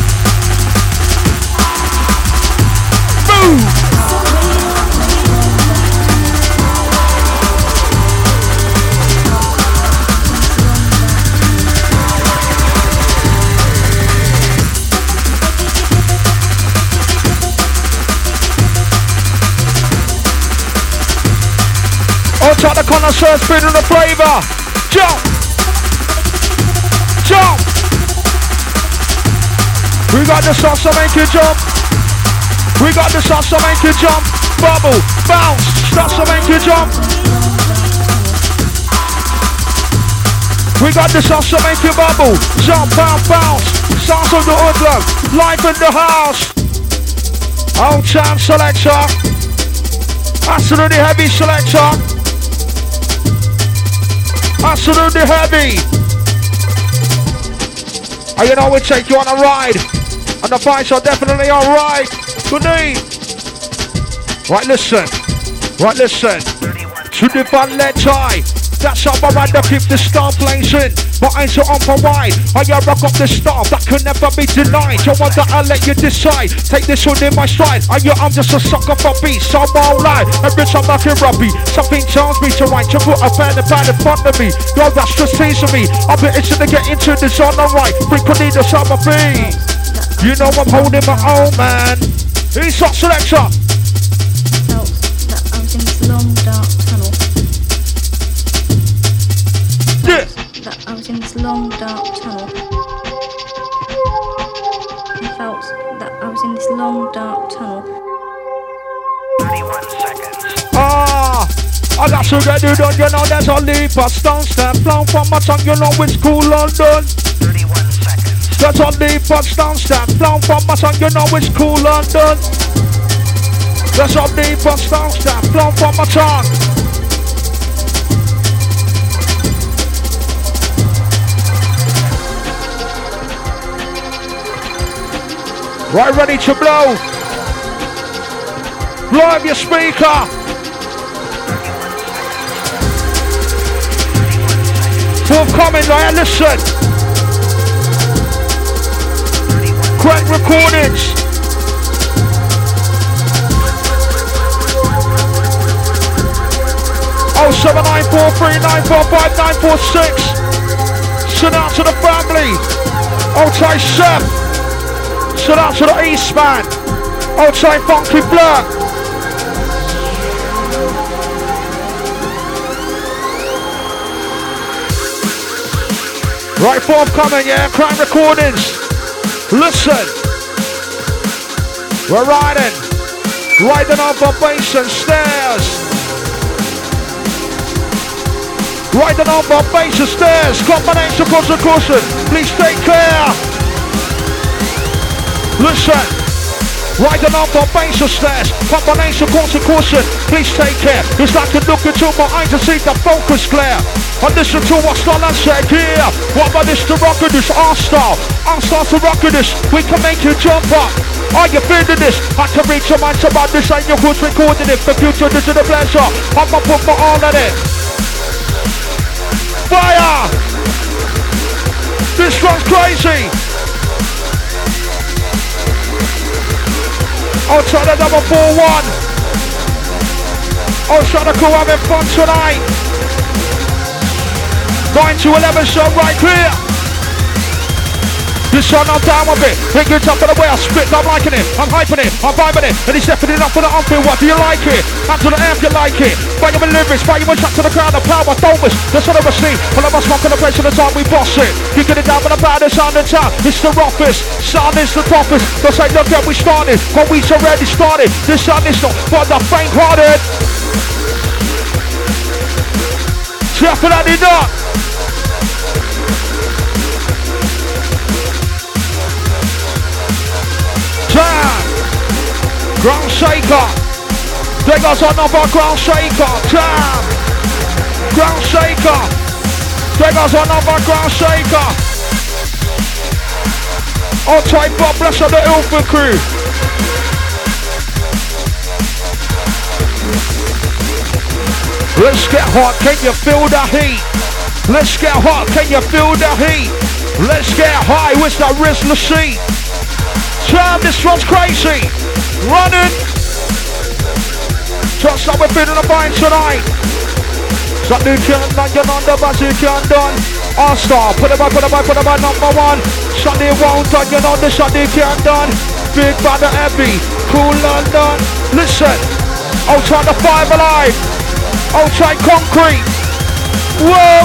Speaker 1: Boom. Outside the connoisseur, spinning the flavor. Jump. Jump. We got the sauce to make you jump. We got the sauce to make you jump. Bubble, bounce, sauce to make you jump. We got the sauce to make you bubble. Jump, bounce, bounce. Sauce of the hoodlum. Life in the house. Old time selector. Absolutely heavy selector. Absolutely heavy. And you know we take you on a ride. And the vibes are definitely alright. Good night. Right, listen. Right, listen. To the fun, let's high. That's how I rather keep the star blazing. My eyes are on parade. I rock up the star that can never be denied. You want that I'll let you decide. Take this one in my stride. I'm just a sucker for beats, so I won't lie. Every time I hear rubby, something tells me to write. To put a pen and pad in front of me. Yo, that's just teasing me. I'll be itching to get into this on the right. Frequently the summer beat. You know I'm holding my own, man. He's hot selector.
Speaker 2: Felt that I was in this long dark tunnel.
Speaker 1: Yeah.
Speaker 2: That I was in this long dark tunnel. I felt that I was in this long dark tunnel.
Speaker 3: 31 seconds.
Speaker 1: Ah, I got to get it done, you know there's a leap of stone step flown from my tongue, you know it's cool London.
Speaker 3: 31 seconds.
Speaker 1: There's a leap of stone step flown from my tongue, you know it's cool London. There's a leap of stone step flown from my tongue. Right, ready to blow. Blow up your speaker. Forthcoming, right? Listen. Crank recordings. Oh, 7943945946. Send out to the family. Oh, Ty Chef. Shout out to the Eastman. Outside Funky Blur. Right, forthcoming, yeah, crime recordings. Listen. We're riding up the bass and stairs. Riding up the bass and stairs. Combination across the cushion. Please take care. Listen, riding up the bass of stairs, combination course and caution, please take care. It's like to look into my eyes and see the focus clear. And listen to what's done and said here. What about this to rock this? Our style to rock this. We can make you jump up. Are you feeling this? I can reach your mind about this and your who's recording it. For future, this is a pleasure. I'ma put my all on it. Fire! This one's crazy. I'll try the number 4-1. I'll try the crew having fun tonight. 9 to 11 show right clear. This one I'm down with it. Think it's up for the way I spit, I'm liking it. I'm hyping it, I'm vibing it. And he's definitely up for the unfeel. What do you like it? Up to the air if you like it. Bang him in lyrics, bang him in track to the crowd. The power don't miss. That's what I was seeing. Well, I must smoke on the place of the time we boss it. You get it down with the baddest sound in town. It's the roughest, sound is the toughest. Don't say look at we started, but we already started. This sound is not for the faint-hearted. Definitely not. Jam, ground shaker. There goes another ground shaker. Jam, ground shaker. There goes another ground shaker. I'll take God bless on the Ilford crew. Let's get hot, can you feel the heat? Let's get hot, can you feel the heat? Let's get high with the Rizzler sheet. Jam, this one's crazy. Running. Just like we're feeling the vine tonight. Something can't done, you're on the bus, you can't done. All star, put them by number 1. Sunday won't done, you know the Sunday can't done. Big Brother Abbey, cool London. Listen, I'll try the 5 alive. I'll try concrete. Whoa.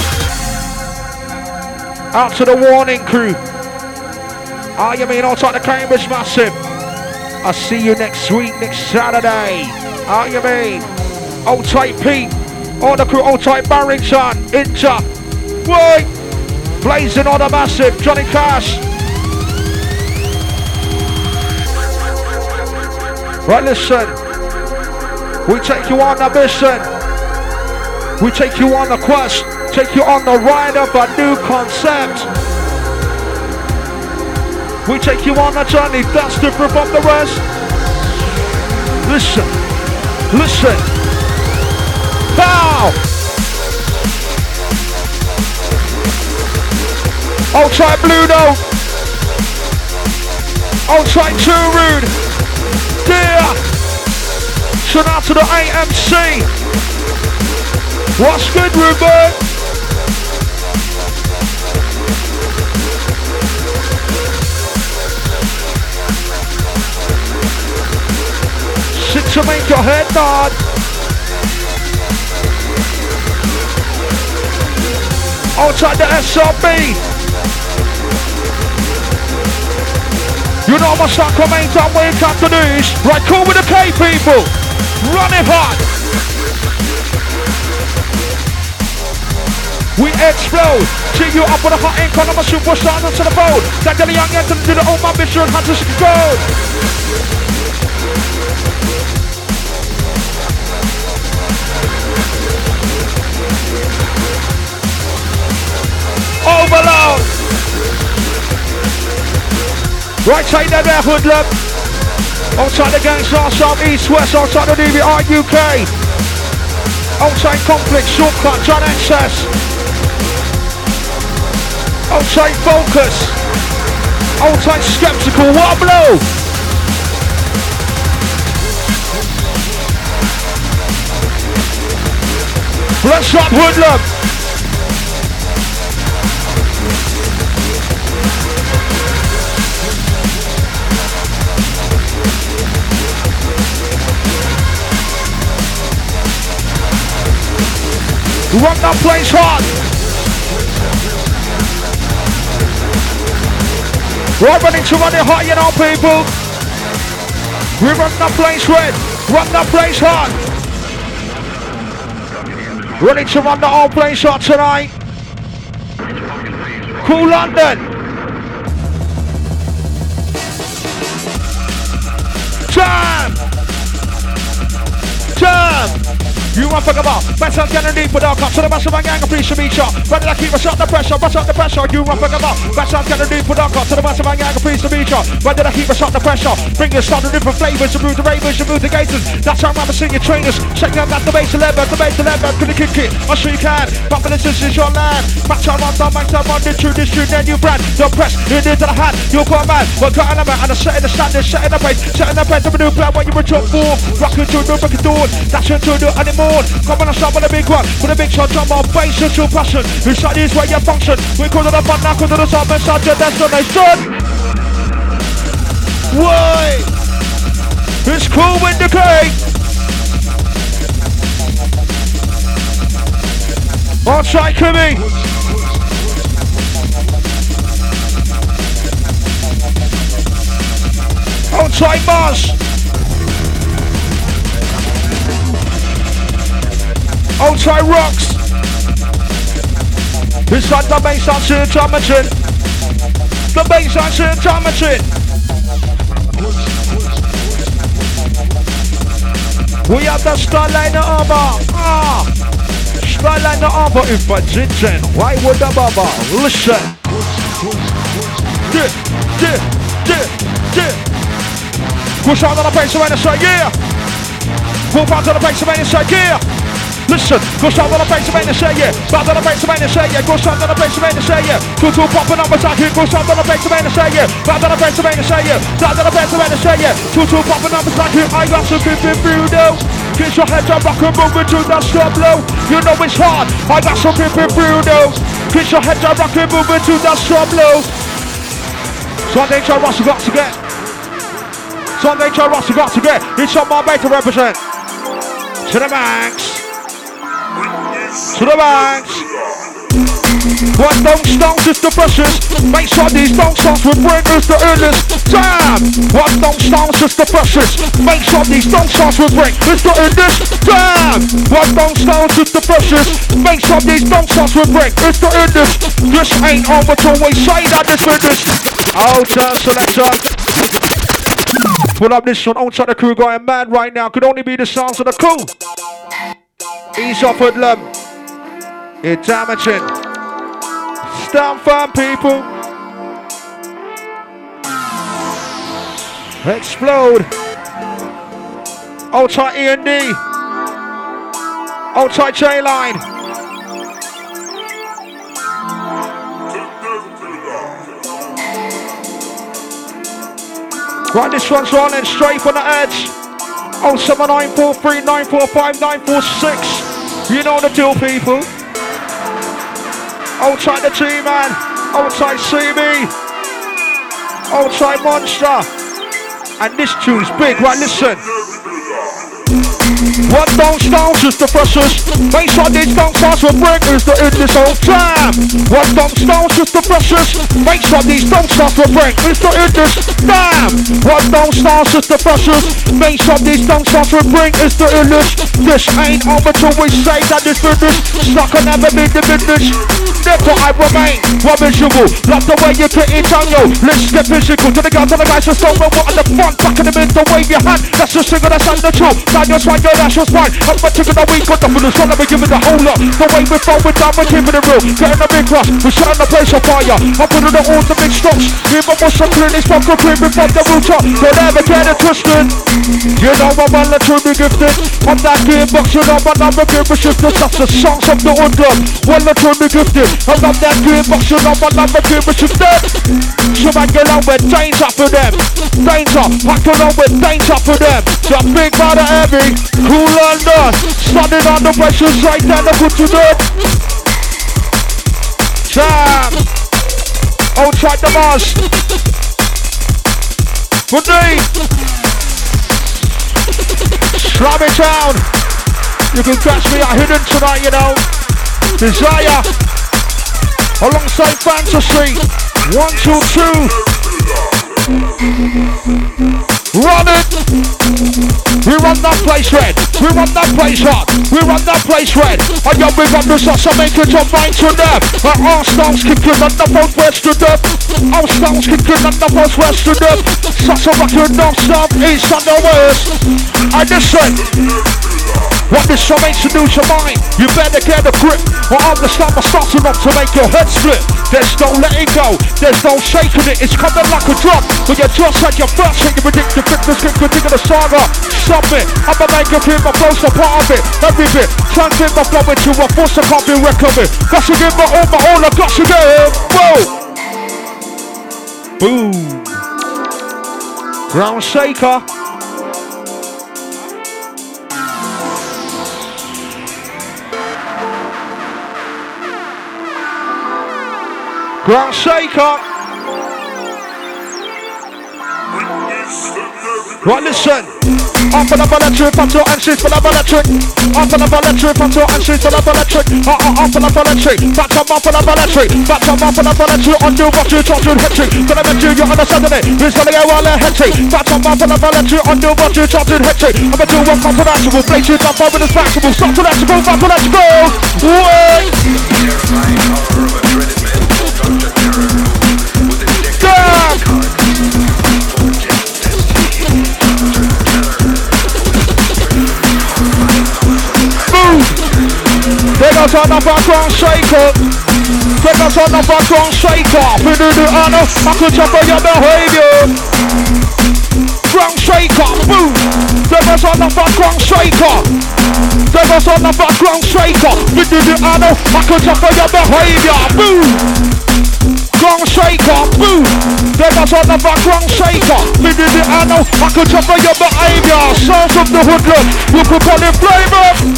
Speaker 1: Out to the warning crew. Oh, you mean I'll try the Cambridge Massive. I'll see you next week, next Saturday. Oh, you mean? Old tight Pete. All the crew, old tight Barrington. Inter. Wait. Blazing on the Massive. Johnny Cash. Right, listen. We take you on the mission. We take you on the quest. Take you on the ride of a new concept. We take you on a journey that's different from the rest. Listen, listen. Pow! I'll try Bluto. I'll try Too Rude. Yeah! Shout out to the AMC. What's good, Ruben? Sit to make your head nod. Outside the SRB. You know my son comments on wake up the news. Right, cool with the K people. Run it hard. We explode. See you up with a hot ink on my superstar to the phone. That the young enter to the old my mission had to go. Overload. Right side there, hoodlum. Outside the gangster, south, east, west, outside the DVR, UK. Outside conflict, shortcut, John Access. Outside focus. Outside skeptical, Woblo. Let's up, hoodlum. Run that place hard. We're ready to run it hot, you know, people. We run that place red. Run that place hard. Ready to run the whole place hot tonight. Cool London. Jam. Jam. You want to about better getting deep with our cups to the massive and gang of police to meet you. Ready to keep us up the pressure, brush up the pressure. You want to about better getting deep with our cups to the massive and gang of police to meet you. Ready to keep us up the pressure. Bring us on the different flavors, remove the ravens, remove the gators. That's how I'm seeing your trainers. Check out that the base 11, the base 11. Gonna kick it, I'm sure you can. But for this is your land. Match on the mic, I'm on the true, then you brand. The press, it into the hand. You'll go man. We're got an element and a set in the standard, setting the pace, setting the pace of a new plan when you were top 4. Rocking to the break of dawn. That's into the anymore. Come on, start with a big one, with a big shot, drum on bass, and true passion. Inside is where you function. We call it a fun, now call it a song, and start your destination. Why? It's cool with the cake. Outside, Kimmy. Outside, Mars. Outside rocks. Inside the bass on Sir Thomason. The bass on Sir Thomason. We have the Starliner armor. Starliner armor if I didn't. Why would the baba listen? Push out on the bass and say yeah. Pull out on the bass and say yeah. Listen, go sound on the bass and say yeah. Sound on the bass and say yeah. Go sound on the bass and say yeah. Two popping up attacking. Go sound on the bass and say yeah. Sound on the bass and say yeah. Sound on the bass and say yeah. Two popping up attacking. I got some pimpin' Bruno. Get your head up, rock and move into that stop low. You know it's hard. I got some pimpin' Bruno. Get your head up, rock and move into that stop low. Sunday Joe Ross got to get. Sunday Joe Ross got to get. It's on my way to represent. To the max. To the banks. What don't stones is the brushes. Make sure these don't stones will bring us the illness. Damn! What don't stones is the brushes. Make sure these don't stones will bring us the illness. Damn! What don't stones is the brushes. Make sure these don't stones will bring us the illness. This ain't over till we say that this business. Oh, turn selection. Pull up this one, outside the crew going mad right now. Could only be the sounds of the crew. Ease off hoodlum. It's damaging. Stand firm, people. Explode. Hold tight E&D. Hold tight J-Line. Right, this one's running straight from the edge. 07943945946. You know the deal, people. Hold tight the G-Man. Hold tight CB. Hold tight Monster. And this tune's big, right, listen. What don't stance is the freshest. Make sure these don't stance will bring is the in this whole time. What don't stance is the freshest. Make sure these don't stance will bring is the in this time. What don't stance is the freshest. Make sure these don't stance will bring is the in this. This ain't over till we say that this business. Stuck can never be the business. Therefore I remain visual. Love the way you get it down, yo. Let's get physical. To the girls and the guys just don't know what at the front. Back in the middle, wave your hand. That's the single that's on the truth. Down your swine, yo, that's your spine. I'm a chicken that we got the full sun. Let me give it the whole lot. The way we throw it down, we're keeping it real. Getting a big rush, we're setting the place on fire. I'm putting it all the big stocks. Even more something in this fucking cream before the root up. Don't ever get it twisted. You know I'm on the truly gifted. I'm that gearbox, you know I'm another gear shifted. That's the songs of the undone. Well, the truly gifted. I'm not that gearbox, you know I'm another gear shifted. So I get on with danger for them. Danger, I get on with danger for them. The big bad heavy, cool and done. Standing on the pressure right down the good to them. Jam. Outside the bus. Good day. Slam it down. You can catch me at Hidden tonight, you know. Desire. Alongside Fantasy. 1, 2, 2. Run it! We run that place red. We run that place hot. We run that place red. And yo, we run the shots and make it your mind to them. Our stones kicking and the boat west to them. Our stones kicking and the boat west to them. Such a rocket non-stop, east and the west. And listen. What this show makes you lose your mind, you better get a grip or understand my starting up to make your head split. There's no letting go, there's no shaking it, it's coming like a drop. When you just had your first hit, you predict the fitness, get critique of the saga. Stop it, I'ma make you feel my flow's a part of it, every bit. Transmit my flow into a force I can't be reckoned with. Got to give my all, I got to give. Whoa! Boom! Ground shaker. Ground shaker. Right, listen. Up and up on the trip, until and she's full of electric. Up and up on the trip, until and she's full of electric. Up and up on the tree, back up on the electric. Back up on the electric, undo what you talk to hectic. Gonna make you on a Saturday, who's gonna go all the hectic. Back up on the electric, undo what you talk to hectic. I'ma do one for that, we'll place it up over the back, we'll stop to that, go back to that, go. Wait! Take us on the background shaker. Take us on the background shaker. We do the honor, I could jump on your behavior. Ground shaker, boom. Take us on the background shaker. Take us on the background shaker. We do the honor, I could jump on your behavior. Boom. Ground shaker, boom. Take us on the background shaker. We do the honor, I could jump on your behavior. Sounds of the hoodlum, you could call it flavor.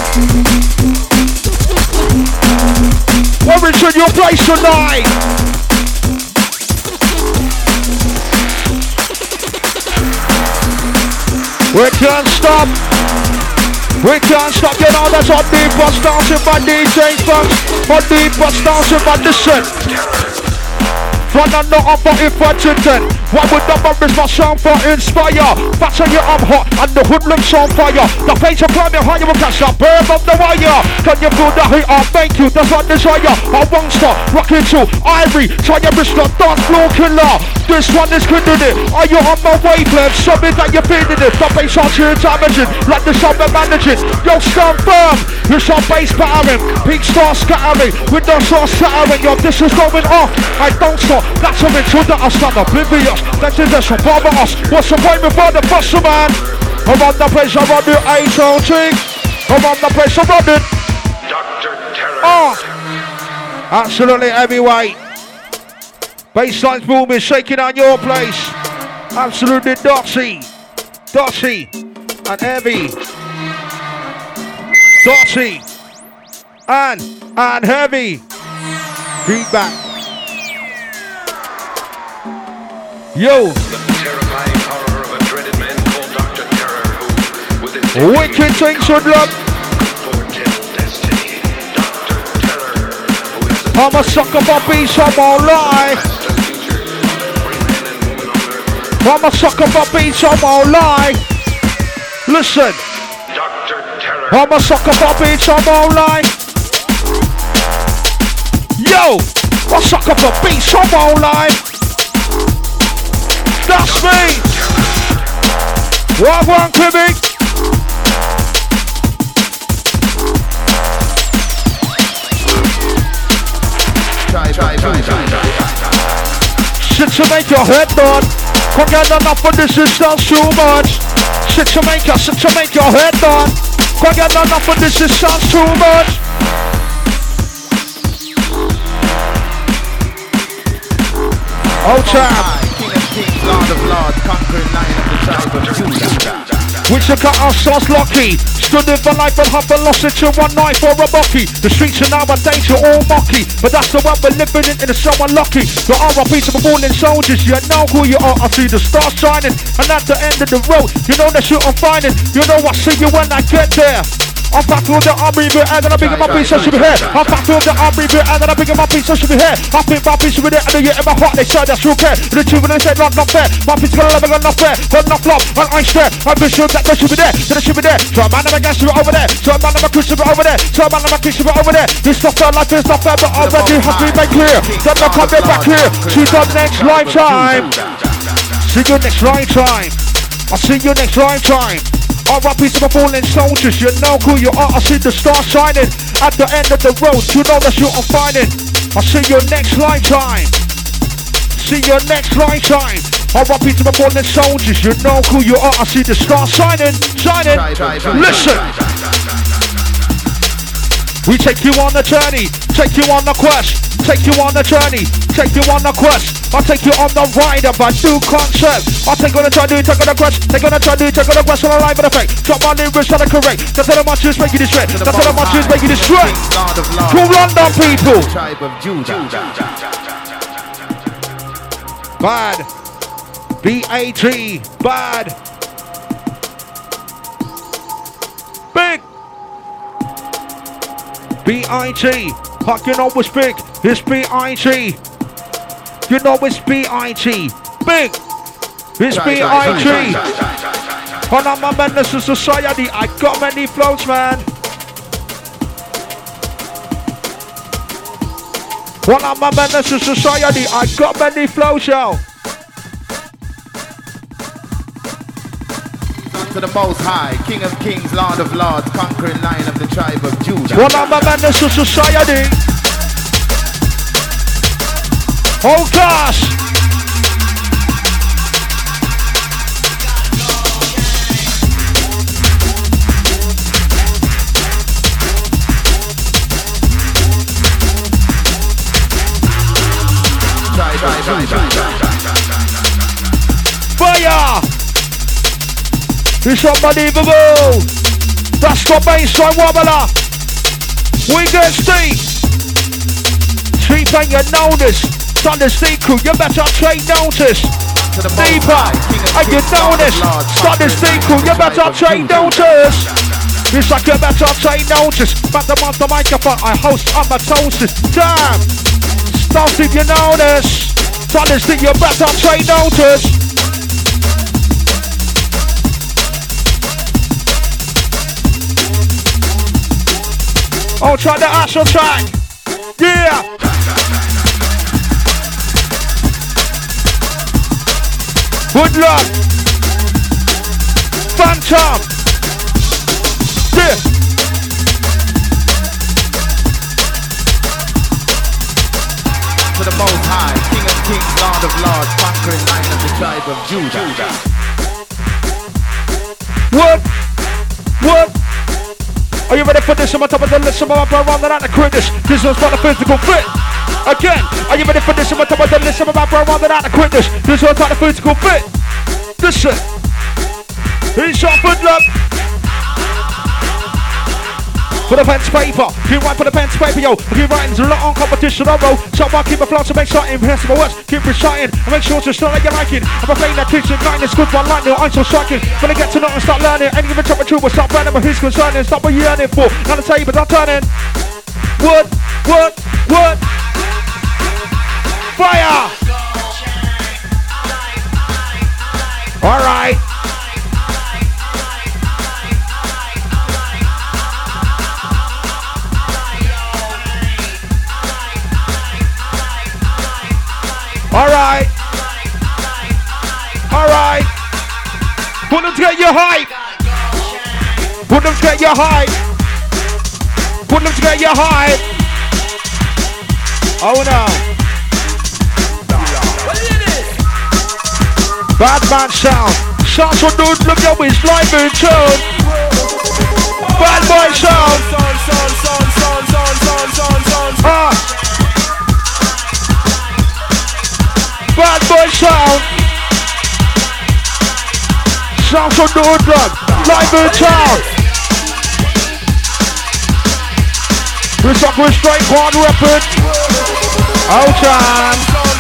Speaker 1: Where is in your place tonight? We can't stop. We can't stop. You know that's on the bus dancing by DJ Funks. On the bus dancing by listen. Front and not up for infatuated. Why would the bumpers my sound for inspire? Fasten you up hot and the hoodlums on fire. The pace of climbing higher will catch the burn of the wire. Can you feel the heat? Oh, thank you, that's what desire. I won't stop, rocking to Ivory. Try your Mr. Dance Floor Killer. This one is killing it. Are you on my wavelength? Show me that you're feeling it. The bass on you damaging, like the song we're managing. Yo, stand firm. It's our bass battering. Peak star scattering. Window star scattering. Yo, this is going off. I don't stop. That's a ritual that I start oblivious. chaos. Next is this Barbados. What's the point before the bustle, man? Around the place, around the HOT. Around the place, around it.
Speaker 3: Dr. Terror.
Speaker 1: Oh, absolutely heavyweight. Bassline's booming, shaking on your place. Absolutely Dotsy and heavy. Dotsy and heavy. Feedback. Yo.
Speaker 3: The terrifying horror of a dreaded man called Dr. Terror, who, with his
Speaker 1: Wicked things should look.
Speaker 3: foretell destiny. Dr. Terror, who is the
Speaker 1: I'm a sucker for beats, I won't lie.
Speaker 3: future, every man and woman on earth.
Speaker 1: I'm a sucker for beats, I won't lie. Listen,
Speaker 3: Dr. Terror.
Speaker 1: I'm a sucker for beats, I won't lie. Yo, I'm a sucker for beats, I won't lie. That's me. One, Kibby. Shit to make your head done. Can't get enough of this, it sounds too much. Shit to make your head done. Can't get enough of this, it sounds too much. Oh, champ.
Speaker 6: King of kings, Lord of lords, conquering lion of the tribe of Judah.
Speaker 1: Which you got us sauce lucky. Stood in for life and have lost it to one night for a bucky. The streets are nowadays are all mucky, but that's the one we're living in, and it's so unlucky. The RIP to the fallen soldiers, you know who you are. I see the stars shining, and at the end of the road, you know the shit I'm finding. You know I see you when I get there. I'm back with the army, and then I big in my piece, so should be here. I'm back with the army, and then I big in my piece, so should be here. I think my piece will be there, and then in my heart, they say that's real care. The two when they say not fair. My piece gonna never got enough fair. Got enough love, and I'm there. I'm sure that they should be there, so they should be there. So a man of my gas to be over there. So a man of my Chris to be over there. So a man of my Chris to be over there. This stuff felt like it's not fair, but already has been made clear. Then they'll come back here. See you next lifetime. See you next lifetime. I'll see you next lifetime. R.I.P. to my fallen soldiers, you know who you are. I see the stars shining at the end of the road. You know that's what I'm finding. I'll see you next lifetime. See you next lifetime. R.I.P. to my fallen soldiers, you know who you are. I see the stars shining. Listen. We take you on the journey, take you on the quest, take you on the journey, take you on the quest. I'll take you on the ride of a new concept. I'll take on the journey, take on the quest, take on the journey, take on the quest on a live and effect. Drop my lyrics on the correct. That's how much is making this straight. That's how much is making this straight. To London people.
Speaker 6: Tribe of Judah.
Speaker 1: Bad. B-A-T. Bad. Big. B-I-T. Fuck, you know it's big. It's B-I-T. You know it's B-I-T. Big. It's B-I-T. On my madness of society, I got many flows, man. One of my madness of society, I got many flows, yo.
Speaker 6: To the Most High, King of Kings, Lord of Lords, conquering lion of the tribe of Judah.
Speaker 1: One of my madness of society. Oh gosh. Fire! It's unbelievable! That's the baseline wobbler! We get steep! Cheap and you know this! Thunder Steep crew, you better take notice! Deeper! And you know this! Thunder Steep crew, you better take notice! It's like you better take notice! But the monster microphone, I host, I'm a toasters! Damn! Stop if you know this! Thunder Steep, you better take notice! Oh, try the Astro track. Yeah. Good luck. Phantom. Yeah.
Speaker 6: To the Most High, King of Kings, Lord of lords, conquering line of the tribe of Judah.
Speaker 1: What? Are you ready for this? I'm on top of the list. I'm up around the line to create this. This one's for the physical fit. Again, are you ready for this? I'm on top of the list. I'm about around the line to create this. This one's for the physical fit. Listen. He's sharp and love. For the pen's paper, keep right for the pen's paper, yo. Keep writing, there's a lot on competition, I roll. So I keep a flow to make something impressive words. Keep reciting, and make sure to start like you're liking. I'm a playing that teaching, guiding, it's good for lightning, I'm so striking. When I get to know and start learning, ain't even trouble true, but start burning, but who's concerning? Stop what you're yearning for, not the table, not turning. What? Fire! Alright. Alright. Put them to get your hype. Put them to get your hype. Put them to get your hype. Oh no. Bad man sound. Sounds for dudes, look at his live in tune. Bad boy sound. Bad boy sound. Sounds from the hoodlum. Live in town. We're stuck with straight hard weapon. Out time.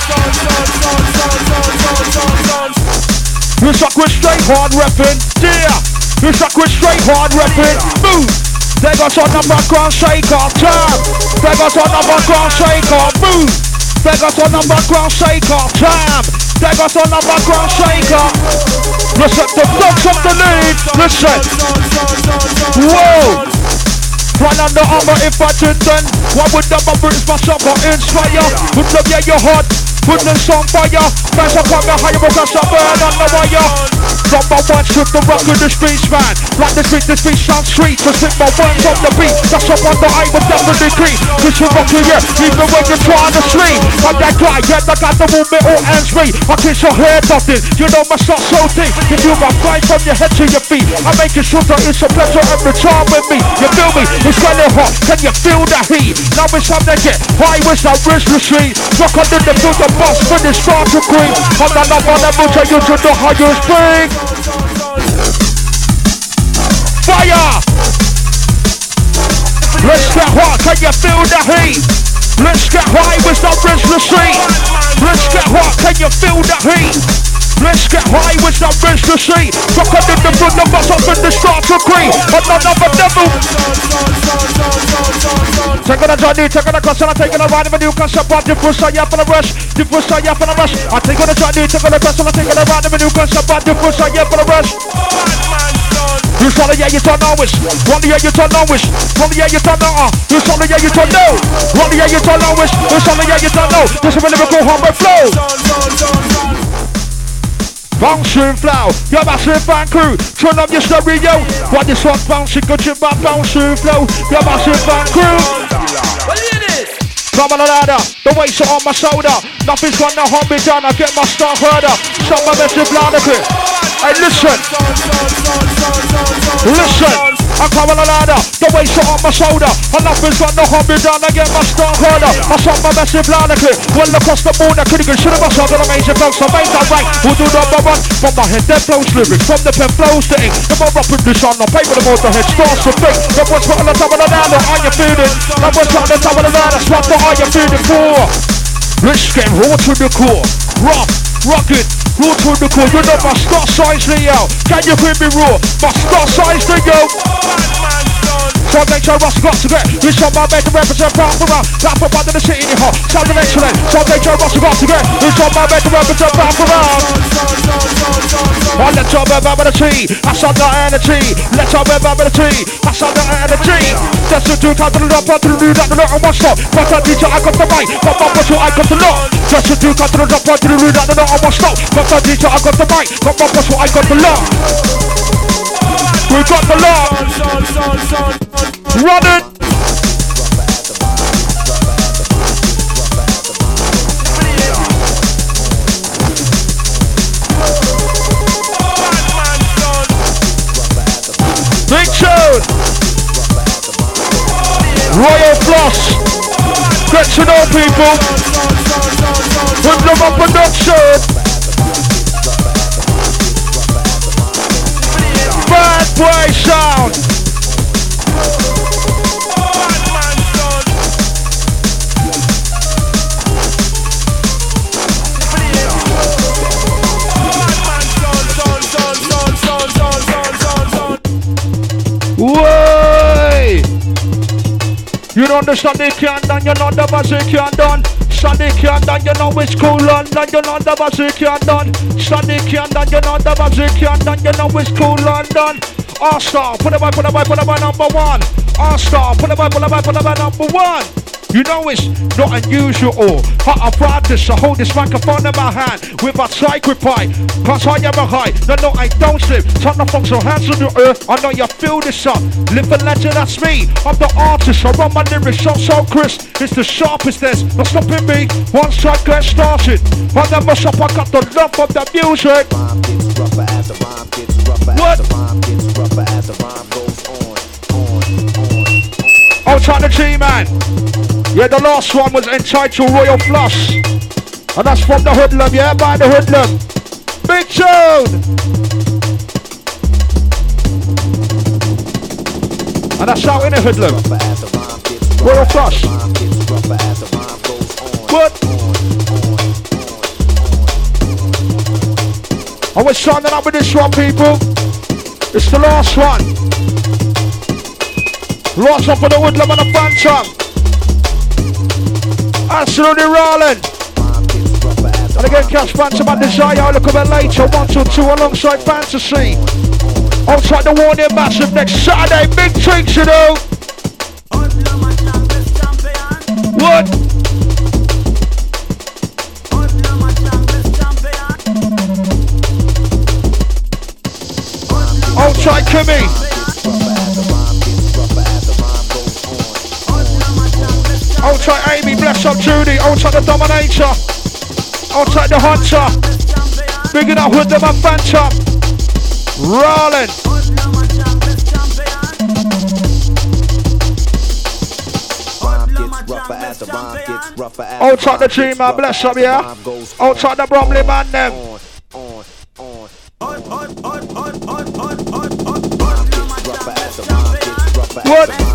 Speaker 1: We're stuck with straight hard weapon. Yeah. We're stuck with straight hard weapon. Move. They got on the background shaker. Time. They got on the background shaker. Move. They got on the background shaker. Time. They got on the background shaker. Listen, the dogs of the lead. Listen. Whoa. Run under armor if I didn't. Why would the British myself or inspire? Would love yeah your heart. Put them on fire. Fans up on the higher because I burn on the wire. Number one, strip the rock in the streets, man. Like the street sounds sweet. So slip my words on the beat. That's up on the eye with definitely degree. Push your rock in here, even when you're trying to sleep. I'm that guy, yeah, I got the movement all hands free. I kiss your head nothing. You know my stuff so deep. You feel my flight from your head to your feet. I'm making sure that it's a pleasure every time with me. You feel me? It's running hot. Can you feel the heat? Now it's time to get high with that wrist street. Rock under the filter bus for the start to creep. I'm not up on level to you to the highest peak. Fire! Let's get hot, can you feel the heat? Let's get high with the wrist street. Let's get hot, can you feel the heat? Let's get high with the wrist street. Rock under the filter bus up in the start to creep. I'm not up on level. Taking a journey, taking a cross, and I'm taking a ride of a new concept. But the first I for the rush, the first I for the rush. I'm taking a journey, taking a cross, and I'm taking a ride of a new concept. But the first I for the rush. You saw the yeah, you don't know it. One the yeah, you don't know it. One the yeah, you don't know. You saw the yeah, you don't know. One the yeah, you don't know it. You saw the yeah, you don't know. This is a lyrical humble flow. Bouncing flow, your massive fan crew. Turn up your stereo. What this one bouncing, go to my bouncing flow. Your massive fan crew. Come on the ladder, the weight's on my shoulder. Nothing's gonna hold me down, I get my star harder. Shut my message louder quick. Hey listen. I come on the ladder, the weight's on my shoulder. And nothing's gonna hold me down, I get my star harder. I shut my message louder quick. Well across the border, couldn't get shit of myself on amazing flow. So make that right, we'll do number one. From my head, then flows lyrics, from the pen flows to ink. The more I put this on the paper, the more the head starts to think. The one's put on the top of the ladder, are you feeling? The one's put on the top of the ladder, swap the are you feeling for? Let's get raw to the core. Rock, rock it, raw to the core. You know my star size layout. Can you hear me raw? My star size layout. So make sure Ross got to get. This on my bed to represent pound for round. Laugh up under the city in hot. Sound of excellent. So make sure Ross got to get. This on my bed to represent pound for round. On the top of the tree. I saw the energy. Let's up the tree. I saw the energy. That's the dude out to the top of the dude at the lot of my stop. But I teacher I got the mic. But my bottle I got the lot. That's the dude out to the top of the dude at the lot of my stop. But I teacher I got the mic. But my bottle I got the lot. We got the lot. Run it. Big tune. Royal Floss. Get to know people. Put them up production. Bad boy sound. Way! You don't understand they can't done, you know the buzz they can't done. Sunday can't done, you know it's cool London, you know the buzz they can't done. Sunday can't done, you know the buzz they can't done, you know it's cool London. All-Star, put it by number one. All-Star, put it by number one. You know it's not unusual. But I practice, I hold this microphone in my hand with a sacred pie. Cause I am a high, no, I don't slip. Turn the functional hands on the earth. I know you feel this up. Live a legend, that's me. I'm the artist, I run my lyrics so crisp. It's the sharpest, there's no stopping me. Once I get started, I never stop, I got the love of the music.
Speaker 7: Rhyme gets rougher as the rhyme gets rougher
Speaker 1: What?
Speaker 7: as the rhyme gets rougher as the rhyme goes on.
Speaker 1: Outside the G-Man. Yeah, the last one was entitled Royal Floss. And that's from the Hoodlum, yeah, by the Hoodlum. Big tune! And that's out in the Hoodlum.
Speaker 7: Rougher as the rhyme gets rougher
Speaker 1: Royal
Speaker 7: as
Speaker 1: Floss.
Speaker 7: the rhyme gets rougher as the rhyme goes on.
Speaker 1: What? I was signing up with this one, people. It's the last one. Last one for the Hoodlum and the Phantom. Absolutely rolling. And again, catch Phantom and Desire. I'll look a bit later. 1 till 2 alongside Fantasy. Outside the Warning Massive next Saturday. Big treats, you know. What? Outside Kimmy. Outside Amy, bless up Judy. Outside the Dominator. Outside the Hunter. Bigging up with them and Phantom. Rolling. Outside the G-Man, bless up, yeah. Outside the Bromley man, them. What?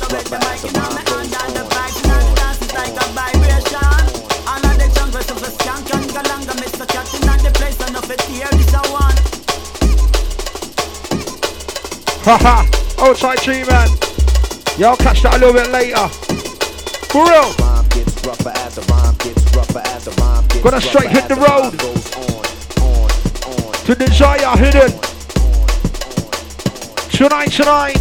Speaker 1: Haha, outside G-Man. Yeah, I'll catch that a little bit later. For real. Gonna straight hit the road. To Desire Hidden. Tonight.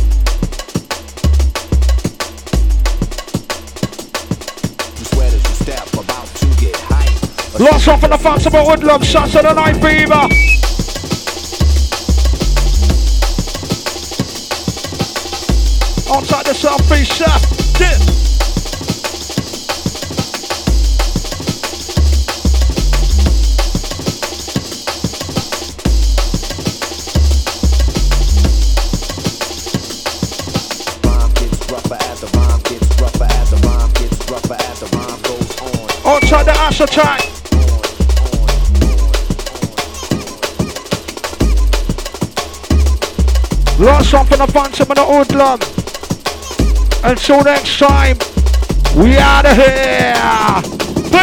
Speaker 1: Lots off on the Phantom of Woodlum. Shots of the Night Fever. Outside the South East Chef. Dip. Outside the Ash Attack. Last one for the Phantom and the Hoodlum. Until next time, we out of here.